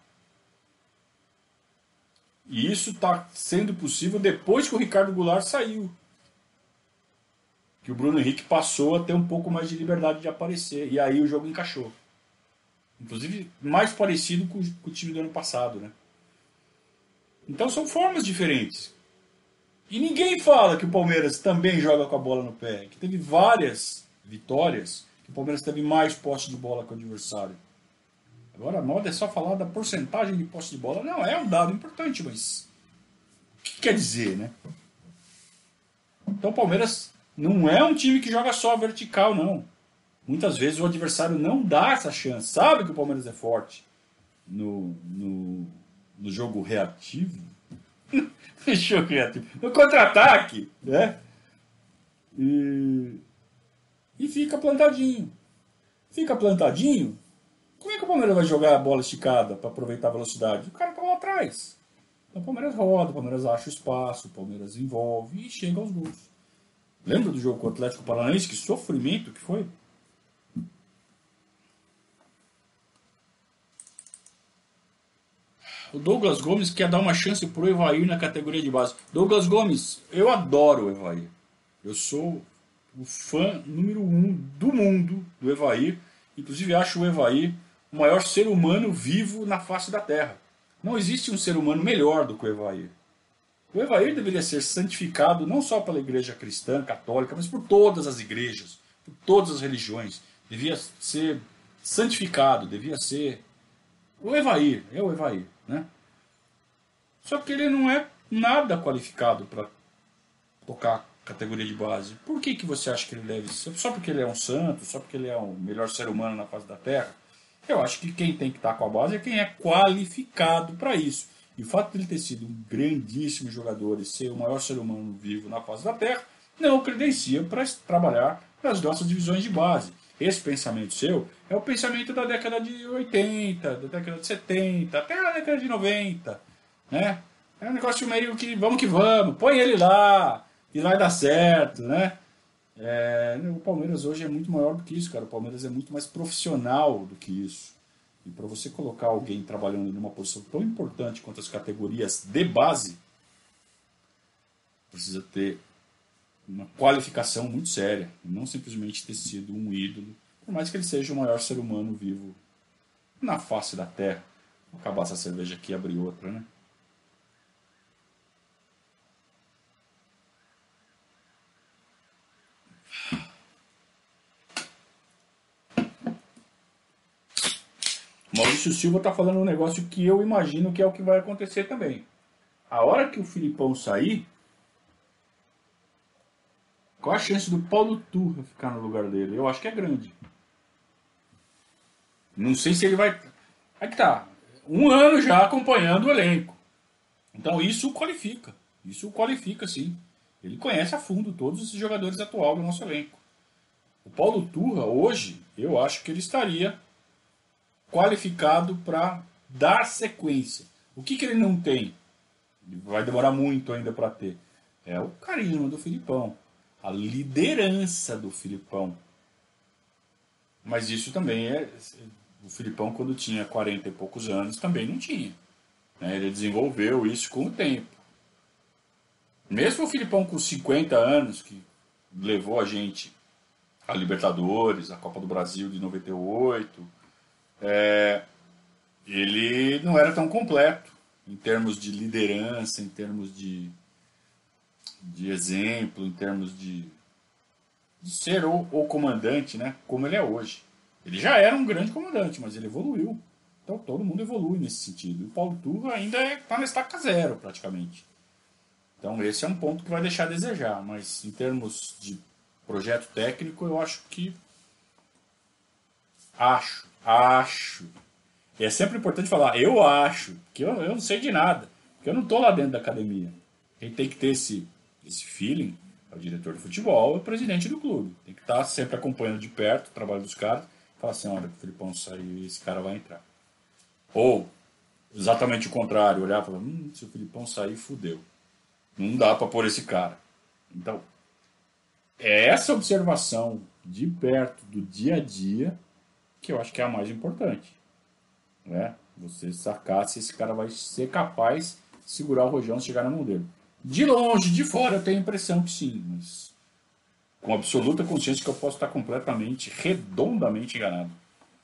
E isso está sendo possível depois que o Ricardo Goulart saiu. Que o Bruno Henrique passou a ter um pouco mais de liberdade de aparecer. E aí o jogo encaixou. Inclusive, mais parecido com o time do ano passado. Né? Então são formas diferentes. E ninguém fala que o Palmeiras também joga com a bola no pé. Que teve várias vitórias que o Palmeiras teve mais posse de bola que o adversário. Agora a moda é só falar da porcentagem de posse de bola. Não, é um dado importante, mas o que quer dizer, né? Então o Palmeiras não é um time que joga só vertical, não. Muitas vezes o adversário não dá essa chance. Sabe que o Palmeiras é forte no, no, no jogo reativo. jogo reativo. No contra-ataque, né? E, e fica plantadinho. Fica plantadinho. Como é que o Palmeiras vai jogar a bola esticada para aproveitar a velocidade? O cara tá lá atrás. Então o Palmeiras roda, o Palmeiras acha o espaço, o Palmeiras envolve e chega aos gols. Lembra do jogo com o Atlético Paranaense? Que sofrimento que foi? O Douglas Gomes quer dar uma chance pro Evair na categoria de base. Douglas Gomes, eu adoro o Evair. Eu sou o fã número um do mundo do Evair. Inclusive acho o Evair o maior ser humano vivo na face da Terra. Não existe um ser humano melhor do que o Evair. O Evair deveria ser santificado não só pela igreja cristã, católica, mas por todas as igrejas, por todas as religiões. Devia ser santificado, devia ser... O Evair, é o Evair, né? Só que ele não é nada qualificado para tocar categoria de base. Por que, que você acha que ele deve ser? Só porque ele é um santo? Só porque ele é o melhor ser humano na face da Terra? Eu acho que quem tem que estar com a base é quem é qualificado para isso. E o fato de ele ter sido um grandíssimo jogador e ser o maior ser humano vivo na face da Terra não o credencia para trabalhar nas nossas divisões de base. Esse pensamento seu é o pensamento da década de oitenta, da década de setenta, até a década de noventa. Né? É um negócio meio que vamos que vamos, põe ele lá e vai dar certo. Né? É, o Palmeiras hoje é muito maior do que isso, cara. O Palmeiras é muito mais profissional do que isso. E para você colocar alguém trabalhando numa posição tão importante quanto as categorias de base, precisa ter uma qualificação muito séria. E não simplesmente ter sido um ídolo, por mais que ele seja o maior ser humano vivo na face da Terra. Vou acabar essa cerveja aqui e abrir outra, né? Maurício Silva está falando um negócio que eu imagino que é o que vai acontecer também. A hora que o Filipão sair, qual a chance do Paulo Turra ficar no lugar dele? Eu acho que é grande. Não sei se ele vai... Aí que tá. Um ano já acompanhando o elenco. Então isso o qualifica. Isso o qualifica, sim. Ele conhece a fundo todos esses jogadores atuais do nosso elenco. O Paulo Turra, hoje, eu acho que ele estaria qualificado para dar sequência. O que, que ele não tem? Vai demorar muito ainda para ter. É o carisma do Filipão. A liderança do Filipão. Mas isso também é... O Filipão, quando tinha quarenta e poucos anos, também não tinha. Ele desenvolveu isso com o tempo. Mesmo o Filipão com cinquenta anos, que levou a gente a Libertadores, a Copa do Brasil de noventa e oito... É, ele não era tão completo em termos de liderança, em termos de, de exemplo, em termos de, de ser o, o comandante, né, como ele é hoje. Ele já era um grande comandante, mas ele evoluiu. Então todo mundo evolui nesse sentido. E o Paulo Turra ainda está na estaca zero, praticamente. Então esse é um ponto que vai deixar a desejar. Mas em termos de projeto técnico, eu acho que... Acho. Acho. E é sempre importante falar, eu acho, que eu, eu não sei de nada, porque eu não estou lá dentro da academia. Quem tem que ter esse, esse feeling é o diretor de futebol, é o presidente do clube. Tem que estar sempre acompanhando de perto o trabalho dos caras e falar assim, olha, o Filipão sair, esse cara vai entrar. Ou, exatamente o contrário, olhar e falar, hum, se o Filipão sair, fudeu. Não dá para pôr esse cara. Então, é essa observação de perto, do dia a dia, que eu acho que é a mais importante, né? Você sacar se esse cara vai ser capaz de segurar o rojão e chegar na mão dele. De longe, de fora, eu tenho a impressão que sim, mas com absoluta consciência que eu posso estar completamente, redondamente enganado.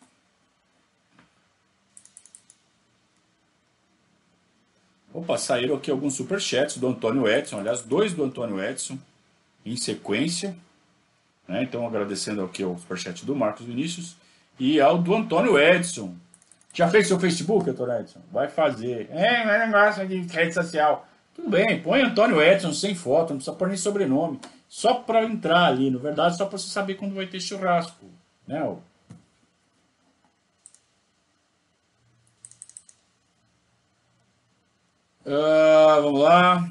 Opa, saíram aqui alguns superchats do Antônio Edson, aliás, dois do Antônio Edson, em sequência, né? Então, agradecendo aqui ao superchat do Marcos Vinícius, e ao do Antônio Edson. Já fez seu Facebook, Antônio Edson? Vai fazer. É, mas não gosta de rede social. Tudo bem, põe Antônio Edson sem foto, não precisa pôr nem sobrenome. Só para entrar ali, na verdade, só para você saber quando vai ter churrasco, né? Uh, vamos lá.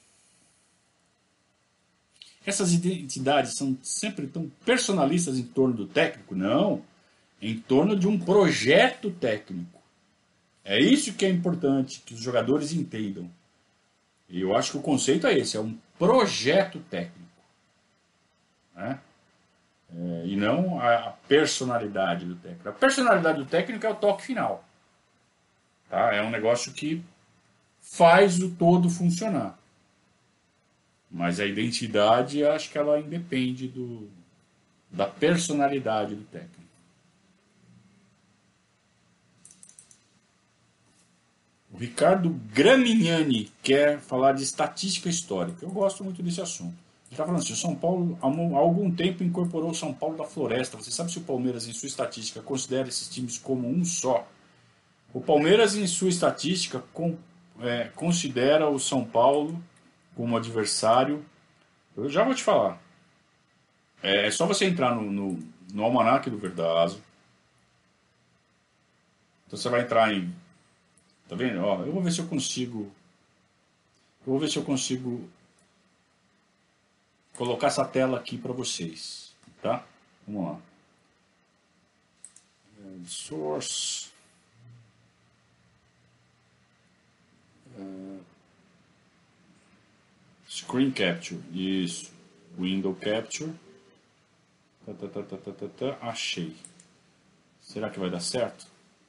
Essas identidades são sempre tão personalistas em torno do técnico? Não. Em torno de um projeto técnico. É isso que é importante que os jogadores entendam. E eu acho que o conceito é esse, é um projeto técnico. Né? É, e não a personalidade do técnico. A personalidade do técnico é o toque final. Tá? É um negócio que faz o todo funcionar. Mas a identidade, acho que ela independe do, da personalidade do técnico. O Ricardo Gramignani quer falar de estatística histórica. Eu gosto muito desse assunto. Ele está falando assim, o São Paulo há algum tempo incorporou o São Paulo da Floresta. Você sabe se o Palmeiras, em sua estatística, considera esses times como um só? O Palmeiras, em sua estatística, com, é, considera o São Paulo como adversário. Eu já vou te falar. É, é só você entrar no, no, no Almanaque do Verdazo. Então você vai entrar em... Tá vendo? Ó, eu vou ver se eu consigo... Eu vou ver se eu consigo colocar essa tela aqui para vocês. Tá? Vamos lá. Source... Uh, Screen Capture, isso. Window Capture. Tá, tá, tá, tá, tá, tá, tá. Achei. Será que vai dar certo?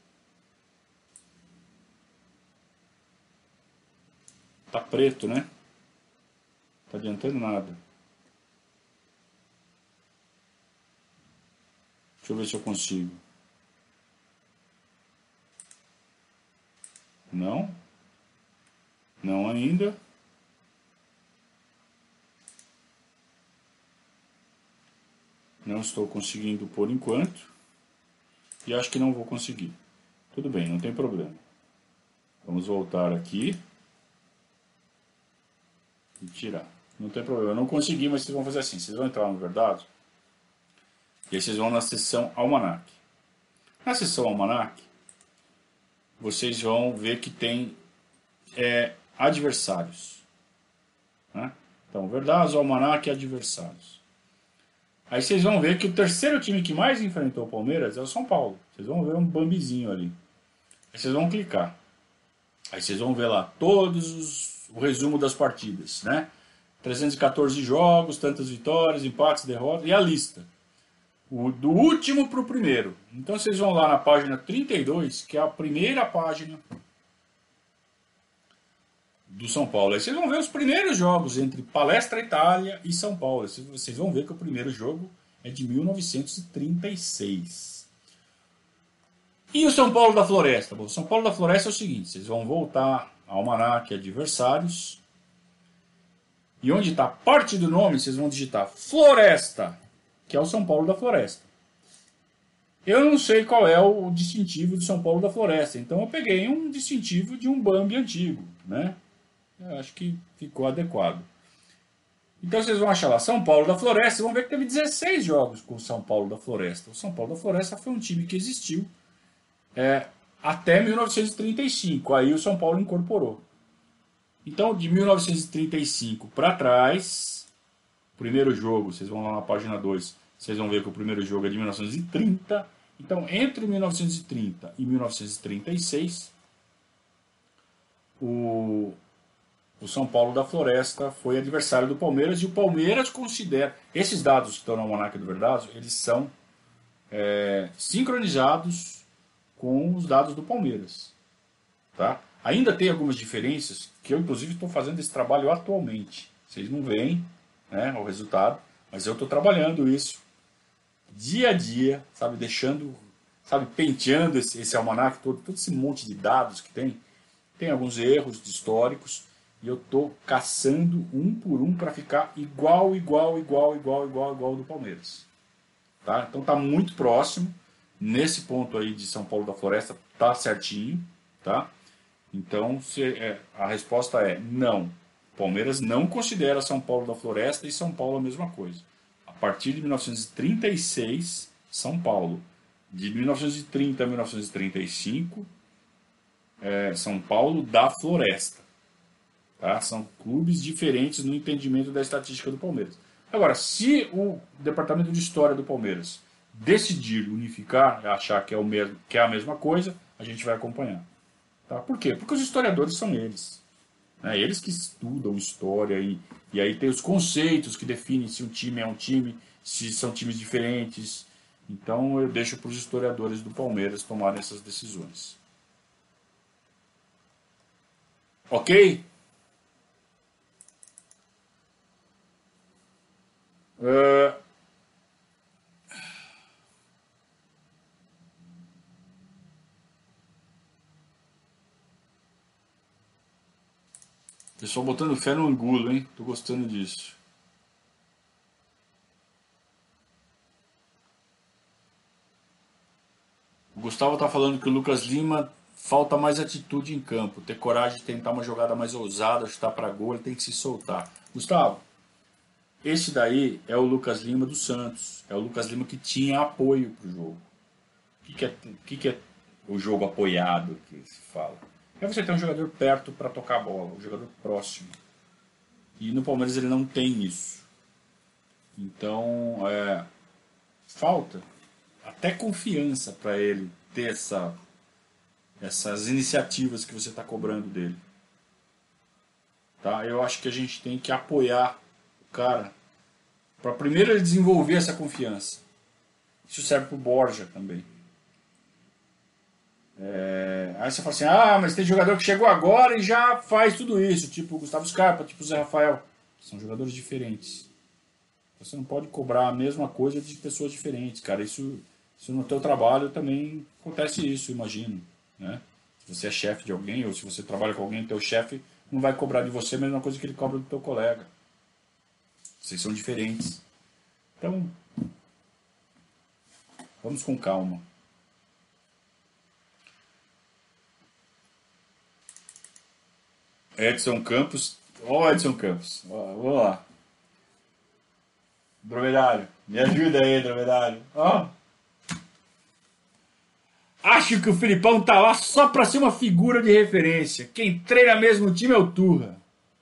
Tá preto, né? Tá adiantando nada. Deixa eu ver se eu consigo. Não. Não ainda. Não estou conseguindo por enquanto. E acho que não vou conseguir. Tudo bem, não tem problema. Vamos voltar aqui. E tirar. Não tem problema, eu não consegui, mas vocês vão fazer assim. Vocês vão entrar no Verdade. E aí vocês vão na seção Almanac. Na seção Almanac, vocês vão ver que tem é, adversários. Né? Então, Verdade, Almanac e adversários. Aí vocês vão ver que o terceiro time que mais enfrentou o Palmeiras é o São Paulo. Vocês vão ver um bambizinho ali. Aí vocês vão clicar. Aí vocês vão ver lá todos os, o resumo das partidas, né? trezentos e quatorze jogos, tantas vitórias, empates, derrotas e a lista. O, do último para o primeiro. Então vocês vão lá na página trinta e dois, que é a primeira página do São Paulo. Aí vocês vão ver os primeiros jogos entre Palestra Itália e São Paulo. Vocês vão ver que o primeiro jogo é de mil novecentos e trinta e seis. E o São Paulo da Floresta? Bom, o São Paulo da Floresta é o seguinte, vocês vão voltar ao Almanac Adversários. E onde está parte do nome, vocês vão digitar Floresta, que é o São Paulo da Floresta. Eu não sei qual é o distintivo do São Paulo da Floresta, então eu peguei um distintivo de um Bambi antigo, né? Eu acho que ficou adequado. Então vocês vão achar lá São Paulo da Floresta, vão ver que teve dezesseis jogos com o São Paulo da Floresta. O São Paulo da Floresta foi um time que existiu é, até mil novecentos e trinta e cinco, aí o São Paulo incorporou. Então de mil novecentos e trinta e cinco para trás, primeiro jogo, vocês vão lá na página dois, vocês vão ver que o primeiro jogo é de mil novecentos e trinta. Então entre mil novecentos e trinta e mil novecentos e trinta e seis, o... O São Paulo da Floresta foi adversário do Palmeiras e o Palmeiras considera... Esses dados que estão no Almanac do Verdazo, eles são é, sincronizados com os dados do Palmeiras. Tá? Ainda tem algumas diferenças que eu, inclusive, estou fazendo esse trabalho atualmente. Vocês não veem, né, o resultado, mas eu estou trabalhando isso dia a dia, sabe, deixando, sabe, penteando esse, esse almanac todo, todo esse monte de dados que tem. Tem alguns erros históricos. E eu estou caçando um por um para ficar igual, igual, igual, igual, igual, igual do Palmeiras. Tá? Então está muito próximo. Nesse ponto aí de São Paulo da Floresta, tá certinho. Tá? Então se, é, a resposta é não. O Palmeiras não considera São Paulo da Floresta e São Paulo a mesma coisa. A partir de mil novecentos e trinta e seis, São Paulo. De mil novecentos e trinta a mil novecentos e trinta e cinco, é, São Paulo da Floresta. Tá? São clubes diferentes no entendimento da estatística do Palmeiras. Agora, se o departamento de história do Palmeiras decidir unificar, achar que é, o mesmo, que é a mesma coisa, a gente vai acompanhar. Tá? Por quê? Porque os historiadores são eles. Né? Eles que estudam história e, e aí tem os conceitos que definem se um time é um time, se são times diferentes. Então eu deixo para os historiadores do Palmeiras tomarem essas decisões. Ok? Uh... Pessoal botando fé no Angulo, hein? Tô gostando disso. O Gustavo tá falando que o Lucas Lima falta mais atitude em campo, ter coragem de tentar uma jogada mais ousada, chutar para gol, ele tem que se soltar. Gustavo, esse daí é o Lucas Lima do Santos, é o Lucas Lima que tinha apoio pro jogo. O que, que, é, o que, que é o jogo apoiado que se fala? É você ter um jogador perto para tocar a bola, um jogador próximo. E no Palmeiras ele não tem isso. Então, é, falta até confiança para ele ter essa, essas iniciativas que você está cobrando dele. Tá? Eu acho que a gente tem que apoiar o cara para primeiro ele desenvolver essa confiança. Isso serve para o Borja também. É, aí você fala assim, ah, mas tem jogador que chegou agora e já faz tudo isso, tipo o Gustavo Scarpa, tipo o Zé Rafael. São jogadores diferentes. Você não pode cobrar a mesma coisa de pessoas diferentes, cara. Isso, isso no teu trabalho também acontece isso, imagino. Né? Se você é chefe de alguém ou se você trabalha com alguém, teu chefe não vai cobrar de você a mesma coisa que ele cobra do teu colega. Vocês são diferentes. Então, vamos com calma. Edson Campos. Ó, oh, Edson Campos. Oh, vamos lá. Dromedário. Me ajuda aí, Dromedário. Ó. Oh. Acho que o Filipão tá lá só pra ser uma figura de referência. Quem treina mesmo o time é o Turra.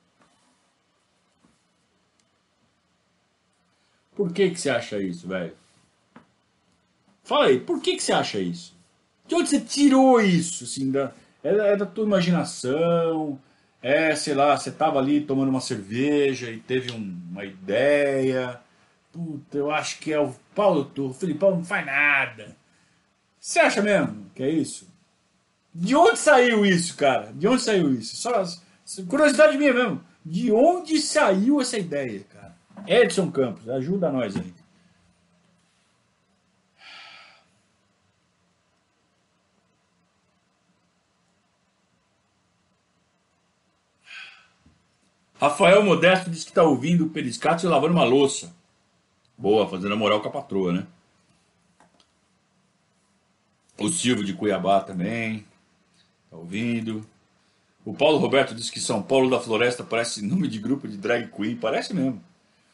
Por que que você acha isso, velho? Fala aí, por que que você acha isso? De onde você tirou isso? Assim, da, é, é da tua imaginação? É, sei lá, você tava ali tomando uma cerveja e teve um, uma ideia. Puta, eu acho que é o Paulo Turra. O Filipão não faz nada. Você acha mesmo que é isso? De onde saiu isso, cara? De onde saiu isso? Só curiosidade minha mesmo. De onde saiu essa ideia, cara? Edson Campos, ajuda nós aí. Rafael Modesto diz que está ouvindo o Periscato e lavando uma louça. Boa, fazendo a moral com a patroa, né? O Silvio de Cuiabá também. Tá ouvindo. O Paulo Roberto diz que São Paulo da Floresta parece nome de grupo de drag queen. Parece mesmo.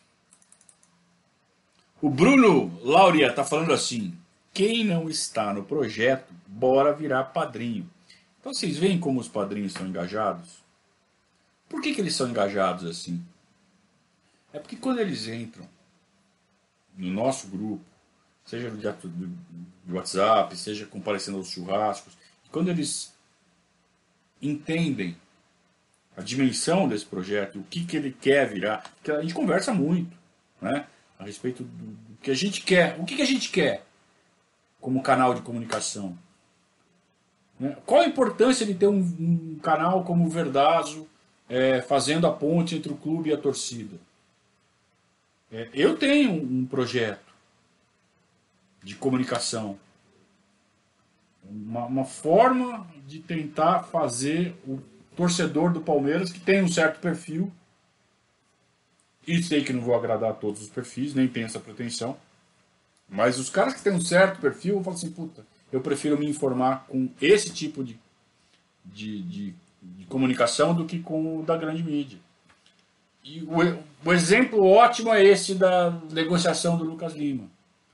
O Bruno Lauria tá falando assim. Quem não está no projeto, bora virar padrinho. Então vocês veem como os padrinhos são engajados? Por que que eles são engajados assim? É porque quando eles entram no nosso grupo, seja no WhatsApp, seja comparecendo aos churrascos, quando eles entendem a dimensão desse projeto, o que, que ele quer virar, porque a gente conversa muito, né, a respeito do, do que a gente quer, o que, que a gente quer como canal de comunicação. Né? Qual a importância de ter um, um canal como o Verdazo, é, fazendo a ponte entre o clube e a torcida? É, eu tenho um projeto de comunicação, uma, uma forma de tentar fazer o torcedor do Palmeiras, que tem um certo perfil, e sei que não vou agradar a todos os perfis, nem tenho essa pretensão, mas os caras que têm um certo perfil, eu falo assim, puta, eu prefiro me informar com esse tipo de, de, de, de comunicação do que com o da grande mídia. E o, o exemplo ótimo é esse da negociação do Lucas Lima.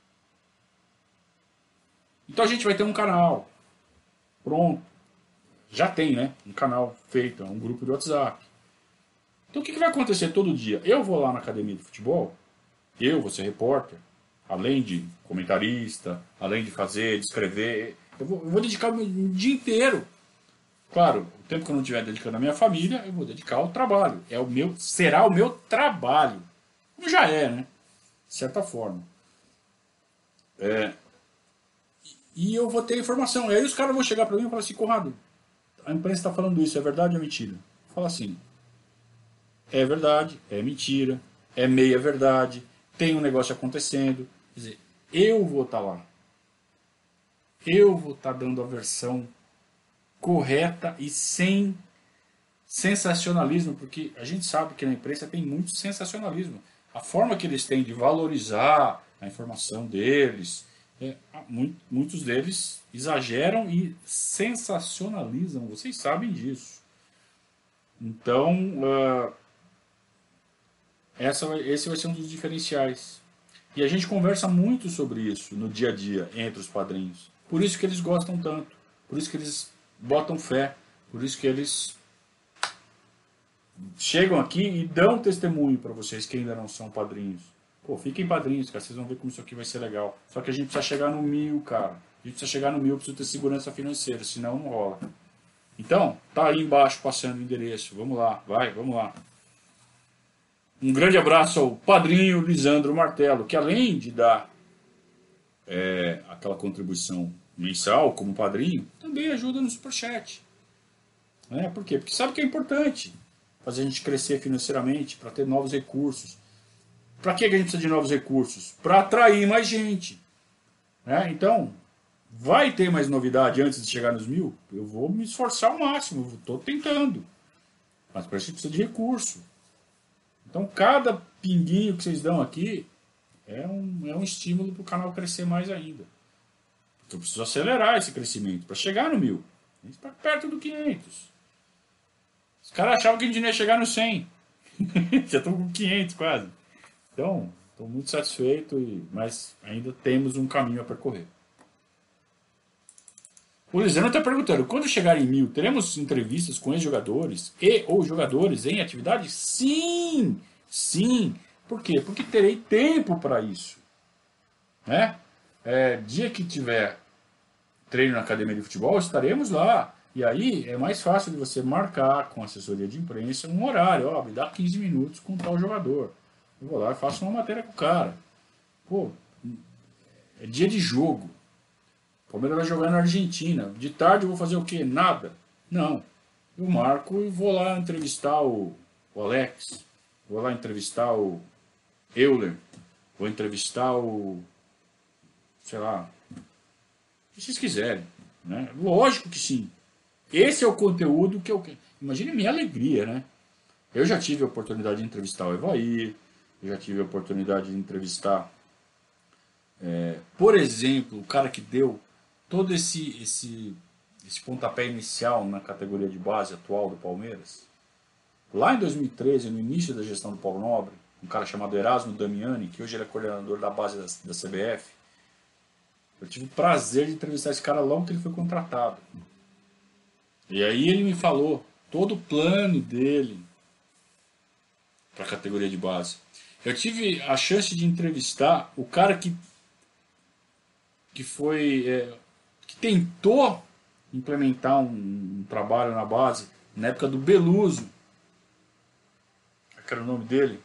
Então a gente vai ter um canal. Pronto. Já tem, né? Um canal feito, um grupo de WhatsApp. Então o que, que vai acontecer todo dia? Eu vou lá na academia de futebol, eu vou ser repórter, além de comentarista, além de fazer, de escrever, eu vou, eu vou dedicar o meu dia inteiro. Claro, o tempo que eu não estiver dedicando à minha família, eu vou dedicar ao trabalho. É o meu, será o meu trabalho. Como já é, né? De certa forma. É, e eu vou ter informação. E aí os caras vão chegar para mim e falar assim, Conrado, a imprensa está falando isso, é verdade ou é mentira? Fala assim, é verdade, é mentira, é meia verdade, tem um negócio acontecendo. Quer dizer, eu vou estar lá. Eu vou estar dando a versão correta e sem sensacionalismo, porque a gente sabe que na imprensa tem muito sensacionalismo. A forma que eles têm de valorizar a informação deles, é, muitos deles exageram e sensacionalizam, vocês sabem disso. Então, uh, essa, esse vai ser um dos diferenciais. E a gente conversa muito sobre isso no dia a dia entre os padrinhos. Por isso que eles gostam tanto, por isso que eles botam fé, por isso que eles chegam aqui e dão testemunho para vocês que ainda não são padrinhos. Pô, fiquem padrinhos, cara, vocês vão ver como isso aqui vai ser legal. Só que a gente precisa chegar no mil, cara. A gente precisa chegar no mil, precisa ter segurança financeira, senão não rola. Então, tá aí embaixo passando o endereço. Vamos lá, vai, vamos lá. Um grande abraço ao padrinho Lisandro Martelo, que além de dar é, aquela contribuição mensal como padrinho, também ajuda no Superchat. É, por quê? Porque sabe que é importante fazer a gente crescer financeiramente, para ter novos recursos. Para que a gente precisa de novos recursos? Para atrair mais gente. Né? Então, vai ter mais novidade antes de chegar nos mil? Eu vou me esforçar ao máximo, estou tentando. Mas para isso precisa de recurso. Então, cada pinguinho que vocês dão aqui é um, é um estímulo para o canal crescer mais ainda. Porque eu preciso acelerar esse crescimento para chegar no mil. A gente está perto do quinhentos. Os caras achavam que a gente não ia chegar no cem. Já estão com quinhentos quase. Então, estou muito satisfeito, e, mas ainda temos um caminho a percorrer. O Lisandro está perguntando, quando chegar em mil, teremos entrevistas com ex-jogadores e ou jogadores em atividade? Sim! Sim! Por quê? Porque terei tempo para isso. Né? É, dia que tiver treino na academia de futebol, estaremos lá. E aí é mais fácil de você marcar com a assessoria de imprensa um horário. Ó, me dá quinze minutos com tal jogador. Eu vou lá e faço uma matéria com o cara. Pô, é dia de jogo. O Palmeiras vai jogar na Argentina. De tarde eu vou fazer o quê? Nada. Não. Eu marco e vou lá entrevistar o, o Alex. Vou lá entrevistar o Euler. Vou entrevistar o... sei lá... o que vocês quiserem. Né? Lógico que sim. Esse é o conteúdo que eu quero. Imagine a minha alegria, né? Eu já tive a oportunidade de entrevistar o Evair. Eu já tive a oportunidade de entrevistar... É, por exemplo, o cara que deu todo esse, esse, esse pontapé inicial na categoria de base atual do Palmeiras, lá em dois mil e treze, no início da gestão do Paulo Nobre, um cara chamado Erasmo Damiani, que hoje ele é coordenador da base da, da C B F, eu tive o prazer de entrevistar esse cara logo que ele foi contratado. E aí ele me falou todo o plano dele para a categoria de base. Eu tive a chance de entrevistar o cara que, que foi... É, que tentou implementar um, um trabalho na base na época do Beluso. Qual era o nome dele?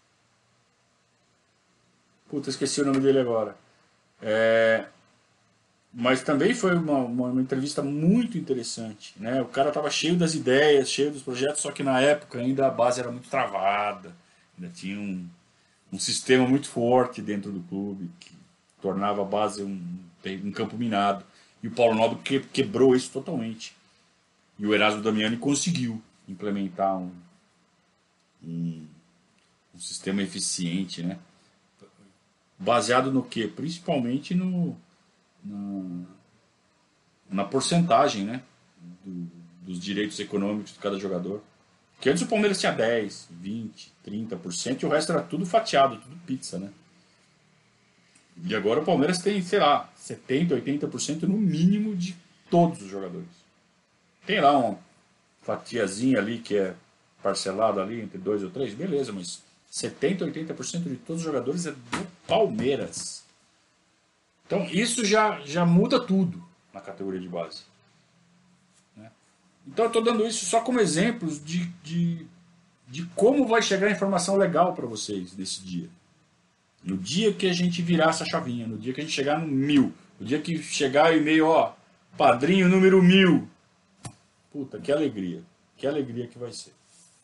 Puta, esqueci o nome dele agora. É, mas também foi uma, uma, uma entrevista muito interessante. Né? O cara estava cheio das ideias, cheio dos projetos, só que na época ainda a base era muito travada. Ainda tinha um, um sistema muito forte dentro do clube que tornava a base um, um campo minado. E o Paulo Nobre que, quebrou isso totalmente. E o Erasmo Damiani conseguiu implementar um, um, um sistema eficiente, né? Baseado no quê? Principalmente no, na, na porcentagem, né? Do, dos direitos econômicos de cada jogador. Que antes o Palmeiras tinha dez, vinte, trinta por cento e o resto era tudo fatiado, tudo pizza, né? E agora o Palmeiras tem, sei lá, setenta, oitenta por cento no mínimo de todos os jogadores. Tem lá uma fatiazinha ali que é parcelada ali entre dois ou três, beleza, mas setenta, oitenta por cento de todos os jogadores é do Palmeiras. Então isso já, já muda tudo na categoria de base. Né? Então eu estou dando isso só como exemplos de, de, de como vai chegar a informação legal para vocês nesse dia. No dia que a gente virar essa chavinha, no dia que a gente chegar no mil, no dia que chegar o e-mail, ó, padrinho número mil. Puta, que alegria. Que alegria que vai ser.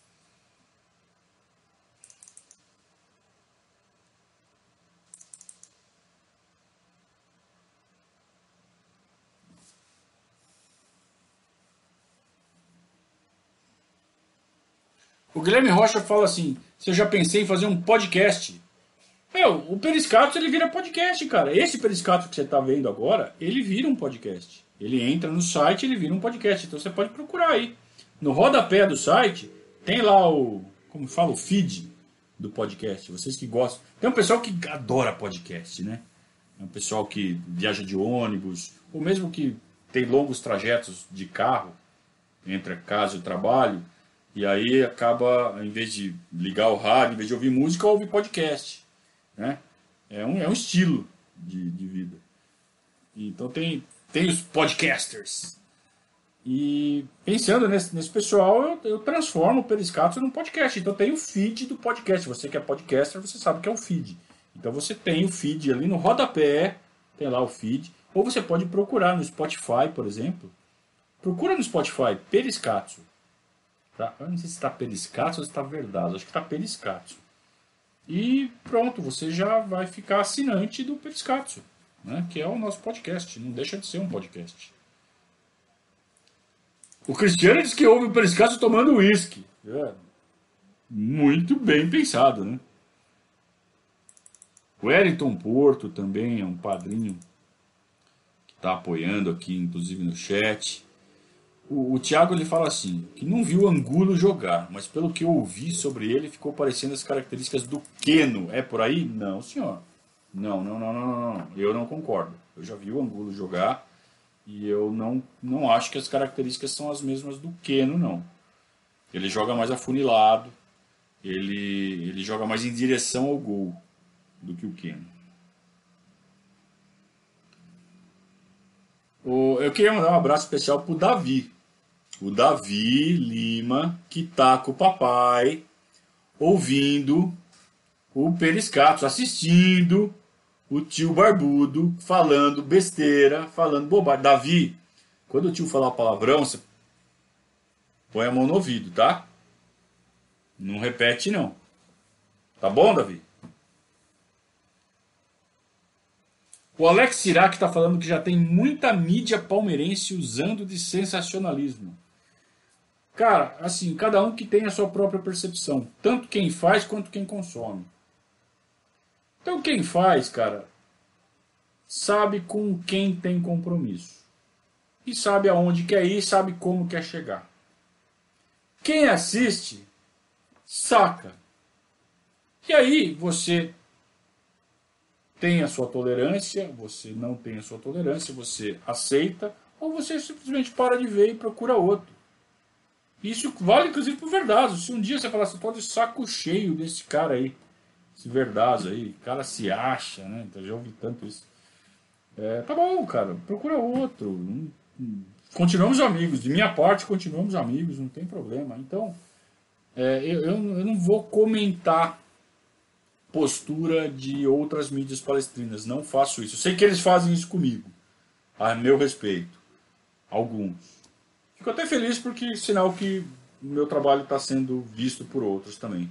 O Guilherme Rocha fala assim, se eu já pensei em fazer um podcast. Meu, o Periscatos ele vira podcast, cara. Esse Periscatos que você está vendo agora, ele vira um podcast. Ele entra no site, ele vira um podcast. Então você pode procurar aí. No rodapé do site, tem lá o, como fala, o feed do podcast. Vocês que gostam. Tem um pessoal que adora podcast, né? É um pessoal que viaja de ônibus, ou mesmo que tem longos trajetos de carro entre a casa e o trabalho. E aí acaba, em vez de ligar o rádio, em vez de ouvir música, ouve podcast. Né? É, um, é um estilo de, de vida. Então tem, tem os podcasters. E pensando nesse, nesse pessoal, eu, eu transformo o Periscatos num podcast. Então tem o feed do podcast. Você que é podcaster, você sabe que é o feed. Então você tem o feed ali no rodapé, tem lá o feed. Ou você pode procurar no Spotify, por exemplo. Procura no Spotify, Periscatos. Tá? Eu não sei se está Periscatos ou se está Verdade. Acho que está Periscatos. E pronto, você já vai ficar assinante do Periscatos, né? Que é o nosso podcast. Não deixa de ser um podcast. O Cristiano diz que ouve o Periscatos tomando uísque. É, muito bem pensado, né? O Wellington Porto também é um padrinho que está apoiando aqui, inclusive no chat. O, o Thiago ele fala assim, que não viu o Angulo jogar, mas pelo que eu ouvi sobre ele, ficou parecendo as características do Keno. É por aí? Não, senhor. Não, não, não, não, não, não. Eu não concordo. Eu já vi o Angulo jogar e eu não, não acho que as características são as mesmas do Keno, não. Ele joga mais afunilado, ele, ele joga mais em direção ao gol do que o Keno. O, eu queria mandar um abraço especial pro Davi. O Davi Lima, que tá com o papai, ouvindo o Periscatos, assistindo o tio Barbudo falando besteira, falando bobagem. Davi, quando o tio falar palavrão, você põe a mão no ouvido, tá? Não repete, não. Tá bom, Davi? O Alex Sirac está falando que já tem muita mídia palmeirense usando de sensacionalismo. Cara, assim, cada um que tem a sua própria percepção. Tanto quem faz quanto quem consome. Então quem faz, cara, sabe com quem tem compromisso. E sabe aonde quer ir, sabe como quer chegar. Quem assiste, saca. E aí você tem a sua tolerância, você não tem a sua tolerância, você aceita, ou você simplesmente para de ver e procura outro. Isso vale inclusive pro Verdazo. Se um dia você falar assim, tô de saco cheio desse cara aí, esse Verdazo aí, o cara se acha, né? Então, já ouvi tanto isso. É, tá bom, cara, procura outro. Continuamos amigos, de minha parte continuamos amigos, não tem problema. Então, é, eu, eu não vou comentar postura de outras mídias palestrinas, não faço isso. Eu sei que eles fazem isso comigo, a meu respeito, alguns. Fico até feliz porque é sinal que o meu trabalho está sendo visto por outros também.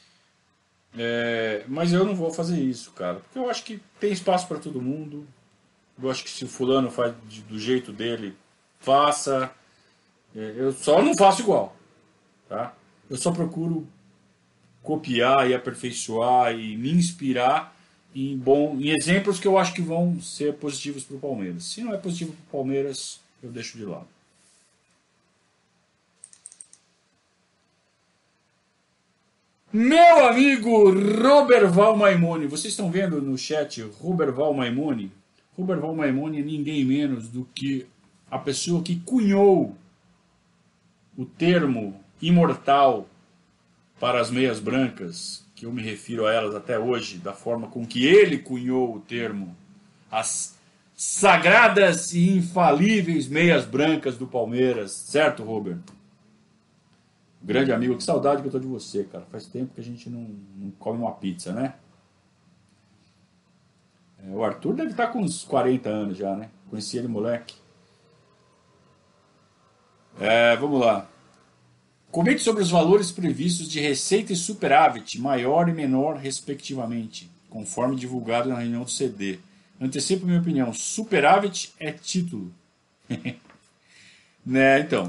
É, mas eu não vou fazer isso, cara, porque eu acho que tem espaço para todo mundo. Eu acho que se o fulano faz de, do jeito dele, faça. É, eu só não faço igual, tá? Eu só procuro copiar e aperfeiçoar e me inspirar em, bom, em exemplos que eu acho que vão ser positivos para o Palmeiras. Se não é positivo para o Palmeiras, eu deixo de lado. Meu amigo Roberval Maimone, vocês estão vendo no chat Roberval Maimone? Roberval Maimone é ninguém menos do que a pessoa que cunhou o termo imortal para as meias brancas, que eu me refiro a elas até hoje, da forma com que ele cunhou o termo, as sagradas e infalíveis meias brancas do Palmeiras, certo, Robert? Grande amigo, que saudade que eu tô de você, cara. Faz tempo que a gente não, não come uma pizza, né? É, o Arthur deve estar com uns quarenta anos já, né? Conheci ele moleque. É, vamos lá. Comente sobre os valores previstos de receita e superávit, maior e menor, respectivamente, conforme divulgado na reunião do C D. Antecipo minha opinião. Superávit é título. Né, então.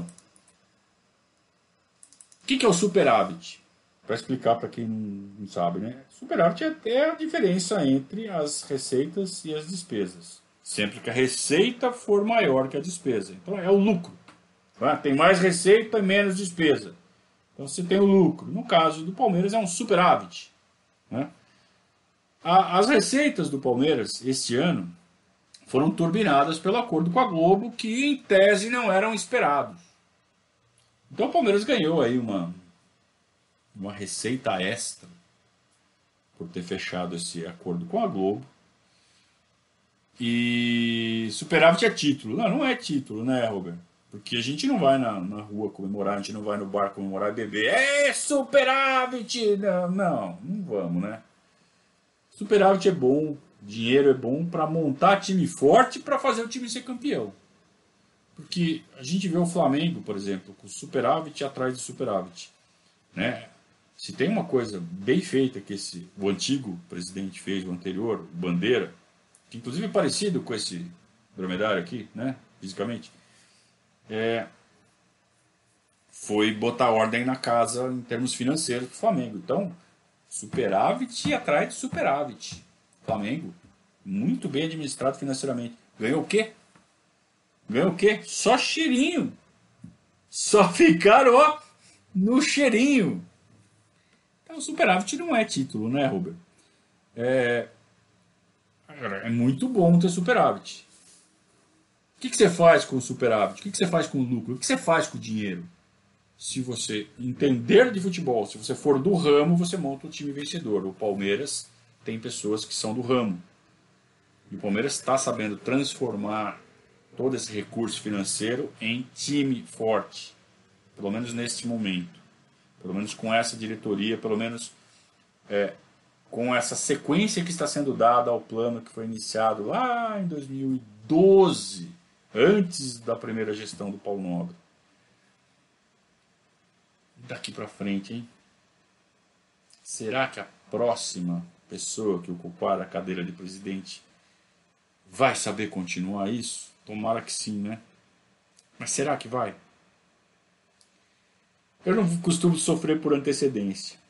O que, que é o superávit? Para explicar para quem não sabe, né? Superávit é até a diferença entre as receitas e as despesas. Sempre que a receita for maior que a despesa. Então é o lucro. Tá? Tem mais receita e menos despesa. Então você tem o lucro. No caso do Palmeiras é um superávit. Né? As receitas do Palmeiras este ano foram turbinadas pelo acordo com a Globo, que em tese não eram esperados. Então o Palmeiras ganhou aí uma, uma receita extra por ter fechado esse acordo com a Globo. E superávit é título. Não, não é título, né, Robert? Porque a gente não vai na, na rua comemorar, a gente não vai no bar comemorar e beber. É superávit! Não, não, não vamos, né? Superávit é bom, dinheiro é bom para montar time forte para fazer o time ser campeão. Porque a gente vê o Flamengo, por exemplo, com superávit atrás de superávit. Né? Se tem uma coisa bem feita que esse, o antigo presidente fez, o anterior, o Bandeira, que inclusive é parecido com esse dromedário aqui, né, fisicamente, é, foi botar ordem na casa em termos financeiros do Flamengo. Então, superávit atrás de superávit. Flamengo, muito bem administrado financeiramente. Ganhou o quê? Ganhou o quê? Só cheirinho. Só ficaram, ó, no cheirinho. Então, superávit não é título, né, Robert? É, é muito bom ter superávit. O que, que você faz com o superávit? O que, que você faz com o lucro? O que você faz com o dinheiro? Se você entender de futebol, se você for do ramo, você monta um time vencedor. O Palmeiras tem pessoas que são do ramo. E o Palmeiras está sabendo transformar todo esse recurso financeiro em time forte. Pelo menos neste momento. Pelo menos com essa diretoria, pelo menos é, com essa sequência que está sendo dada ao plano que foi iniciado lá em dois mil e doze, antes da primeira gestão do Paulo Nobre. Daqui para frente, hein? Será que a próxima pessoa que ocupar a cadeira de presidente vai saber continuar isso? Tomara que sim, né? Mas será que vai? Eu não costumo sofrer por antecedência.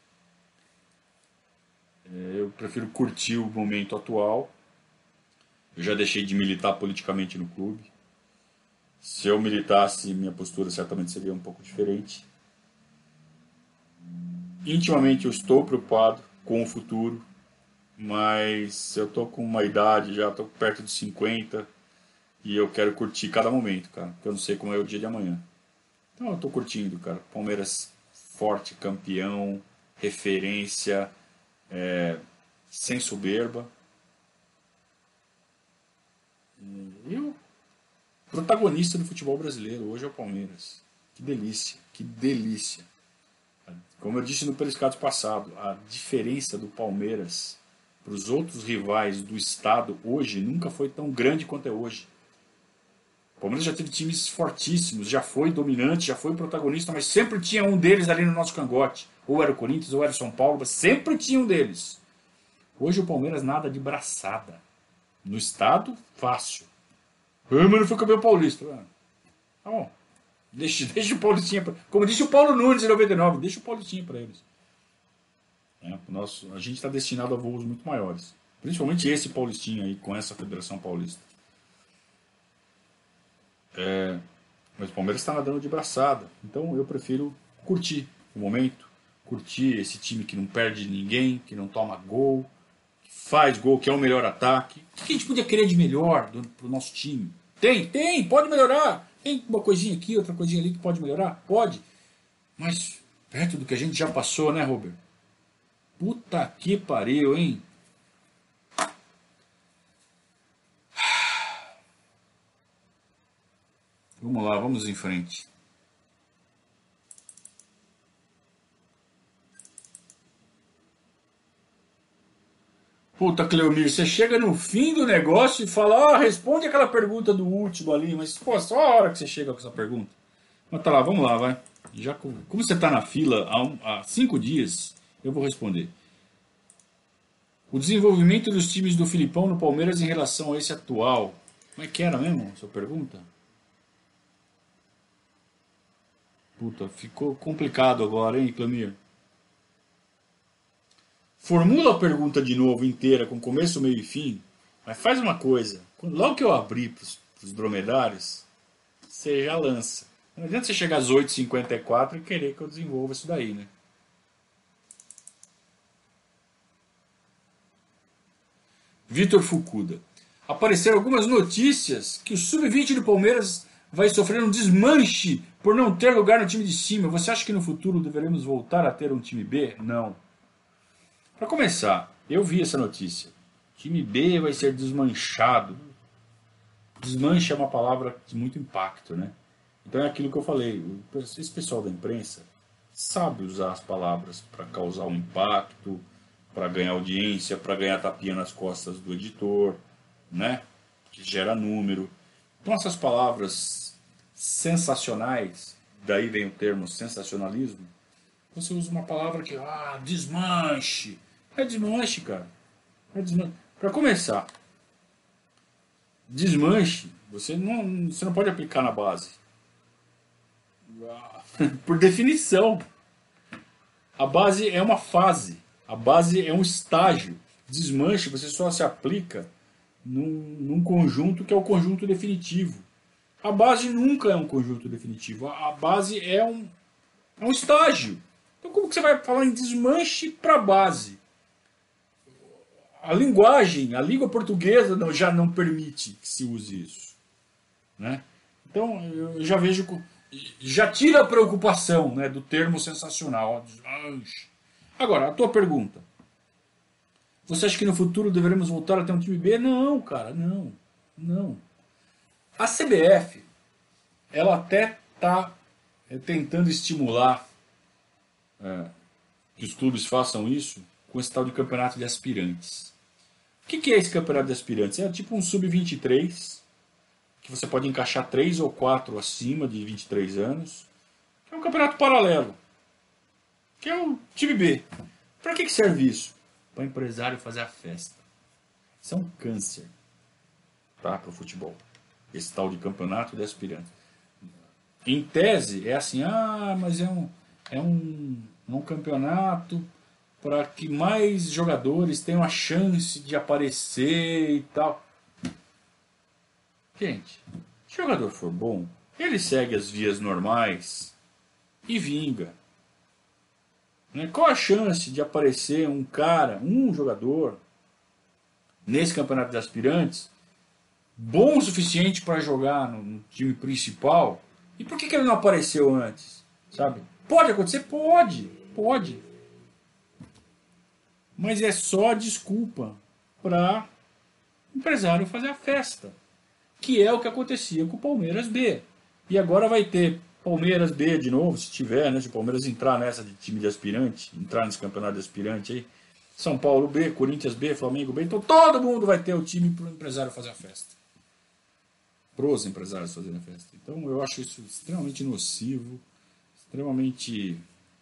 Eu prefiro curtir o momento atual. Eu já deixei de militar politicamente no clube. Se eu militasse, minha postura certamente seria um pouco diferente. Intimamente eu estou preocupado com o futuro, mas eu tô com uma idade, já tô perto de cinquenta, e eu quero curtir cada momento, cara, porque eu não sei como é o dia de amanhã. Então eu tô curtindo, cara. Palmeiras forte, campeão, referência, é, sem soberba. E o protagonista do futebol brasileiro hoje é o Palmeiras. Que delícia, que delícia. Como eu disse no Periscato passado, a diferença do Palmeiras para os outros rivais do estado hoje nunca foi tão grande quanto é hoje. O Palmeiras já teve times fortíssimos, já foi dominante, já foi protagonista, mas sempre tinha um deles ali no nosso cangote. Ou era o Corinthians, ou era o São Paulo, mas sempre tinha um deles. Hoje o Palmeiras nada de braçada. No estado, fácil. Ah, mas não foi campeão paulista. Ah, tá bom. Deixa, deixa o Paulistinha. Pra, como disse o Paulo Nunes em noventa e nove, deixa o Paulistinha para eles. É, nosso, a gente está destinado a voos muito maiores. Principalmente esse Paulistinha aí, com essa Federação Paulista. É, mas o Palmeiras está nadando de braçada. Então eu prefiro curtir o momento, curtir esse time que não perde ninguém, que não toma gol, que faz gol, que é o melhor ataque. O que a gente podia querer de melhor do, pro nosso time? Tem, tem, pode melhorar. Tem uma coisinha aqui, outra coisinha ali que pode melhorar? Pode. Mas perto do que a gente já passou, né, Robert? Puta que pariu, hein? Vamos lá, vamos em frente. Puta, Cleomir, você chega no fim do negócio e fala, ah, responde aquela pergunta do último ali, mas pô, só a hora que você chega com essa pergunta. Mas tá lá, vamos lá, vai. Já, como você tá na fila há, um, há cinco dias, eu vou responder. O desenvolvimento dos times do Filipão no Palmeiras em relação a esse atual. Como é que era mesmo, sua pergunta? Puta, ficou complicado agora, hein, Cleomir? Formula a pergunta de novo inteira, com começo, meio e fim, mas faz uma coisa. Logo que eu abrir para os dromedários, você já lança. Não adianta você chegar às oito e cinquenta e quatro e querer que eu desenvolva isso daí, né? Vitor Fukuda. Apareceram algumas notícias que o sub vinte do Palmeiras vai sofrer um desmanche por não ter lugar no time de cima. Você acha que no futuro deveremos voltar a ter um time B? Não. Para começar, eu vi essa notícia. O time B vai ser desmanchado. Desmanche é uma palavra de muito impacto, né? Então é aquilo que eu falei. Esse pessoal da imprensa sabe usar as palavras para causar um impacto, para ganhar audiência, para ganhar tapinha nas costas do editor, né? Que gera número. Então essas palavras sensacionais, daí vem o termo sensacionalismo, você usa uma palavra que, ah, desmanche. É desmanche, cara. É desmanche. Para começar, desmanche, você não, você não pode aplicar na base. Por definição. A base é uma fase. A base é um estágio. Desmanche, você só se aplica num, num conjunto que é o conjunto definitivo. A base nunca é um conjunto definitivo. A base é um, é um estágio. Então como que você vai falar em desmanche para base? A linguagem, a língua portuguesa não, já não permite que se use isso. Né? Então eu já vejo... Já tira a preocupação, né, do termo sensacional. Desmanche. Agora, a tua pergunta. Você acha que no futuro deveremos voltar a ter um time B? Não, cara, não. Não. A C B F, ela até está tentando estimular é, que os clubes façam isso com esse tal de campeonato de aspirantes. O que, que é esse campeonato de aspirantes? É tipo um sub vinte e três, que você pode encaixar três ou quatro acima de vinte e três anos. É um campeonato paralelo, que é o time B. Para que, que serve isso? Para o empresário fazer a festa. Isso é um câncer, tá, para o futebol. Esse tal de campeonato de aspirantes. Em tese, é assim, ah, mas é um, é um, é um campeonato para que mais jogadores tenham a chance de aparecer e tal. Gente, se o jogador for bom, ele segue as vias normais e vinga. Né? Qual a chance de aparecer um cara, um jogador, nesse campeonato de aspirantes, bom o suficiente para jogar no, no time principal? E por que, que ele não apareceu antes? Sabe? Pode acontecer? Pode. Pode. Mas é só desculpa para o empresário fazer a festa. Que é o que acontecia com o Palmeiras B. E agora vai ter Palmeiras B de novo, se tiver, né? Se o Palmeiras entrar nessa de time de aspirante, entrar nesse campeonato de aspirante aí. São Paulo B, Corinthians B, Flamengo B. Então todo mundo vai ter o time para o empresário fazer a festa. Para os empresários fazerem a festa. Então eu acho isso extremamente nocivo, extremamente...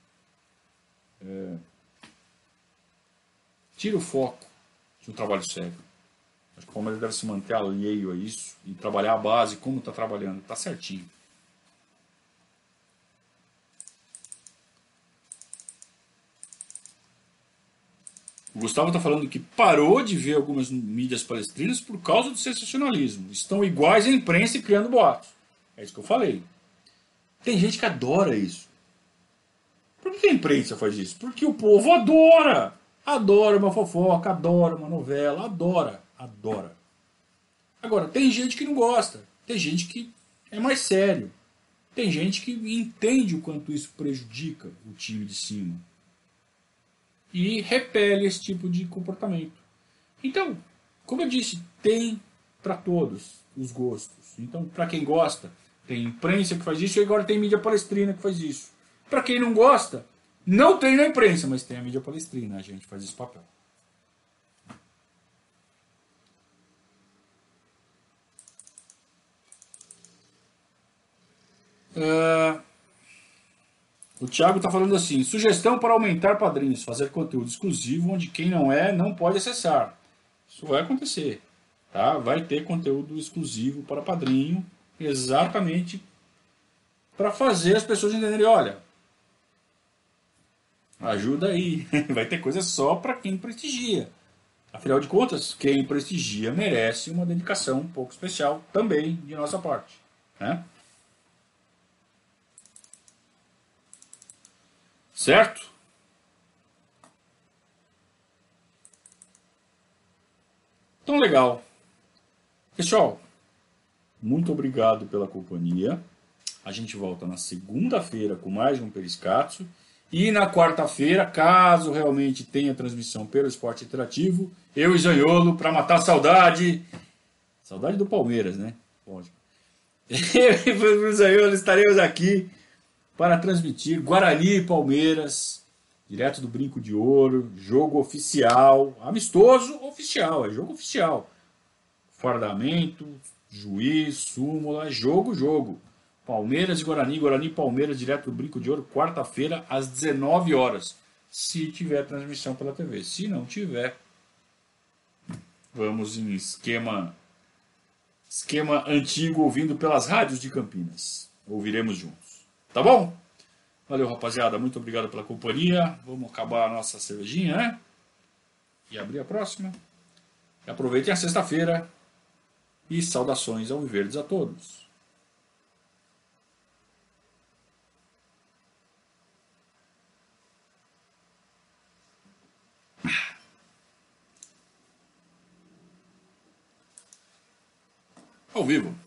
É, tira o foco de um trabalho sério. Acho que o Palmeiras deve se manter alheio a isso e trabalhar a base como está trabalhando. Está certinho. O Gustavo está falando que parou de ver algumas mídias palestrinas por causa do sensacionalismo. Estão iguais à imprensa e criando boatos. É isso que eu falei. Tem gente que adora isso. Por que a imprensa faz isso? Porque o povo adora. Adora uma fofoca, adora uma novela, adora, adora. Agora, tem gente que não gosta. Tem gente que é mais sério. Tem gente que entende o quanto isso prejudica o time de cima. E repele esse tipo de comportamento. Então, como eu disse, tem para todos os gostos. Então, para quem gosta, tem imprensa que faz isso e agora tem mídia palestrina que faz isso. Para quem não gosta, não tem na imprensa, mas tem a mídia palestrina. A gente faz esse papel. Uh, o Thiago está falando assim: sugestão para aumentar padrinhos, fazer conteúdo exclusivo onde quem não é não pode acessar. Isso vai acontecer. Tá? Vai ter conteúdo exclusivo para padrinho, exatamente para fazer as pessoas entenderem: olha, ajuda aí. Vai ter coisa só para quem prestigia. Afinal de contas, quem prestigia merece uma dedicação um pouco especial também de nossa parte. Né? Certo? Então, legal. Pessoal, muito obrigado pela companhia. A gente volta na segunda-feira com mais um Periscatso. E na quarta-feira, caso realmente tenha transmissão pelo Esporte Interativo, eu e Zaniolo, para matar a saudade. Saudade do Palmeiras, né? Lógico. Eu e o Zaniolo estaremos aqui para transmitir Guarani e Palmeiras, direto do Brinco de Ouro, jogo oficial, amistoso oficial, é jogo oficial. Fardamento, juiz, súmula, jogo, jogo. Palmeiras e Guarani, Guarani e Palmeiras, direto do Brinco de Ouro, quarta-feira, às dezenove horas. Se tiver transmissão pela T V. Se não tiver, vamos em esquema, esquema antigo, ouvindo pelas rádios de Campinas. Ouviremos juntos. Tá bom? Valeu, rapaziada. Muito obrigado pela companhia. Vamos acabar a nossa cervejinha, né? E abrir a próxima. E aproveitem a sexta-feira. E saudações ao Viverdes a todos. Ao vivo.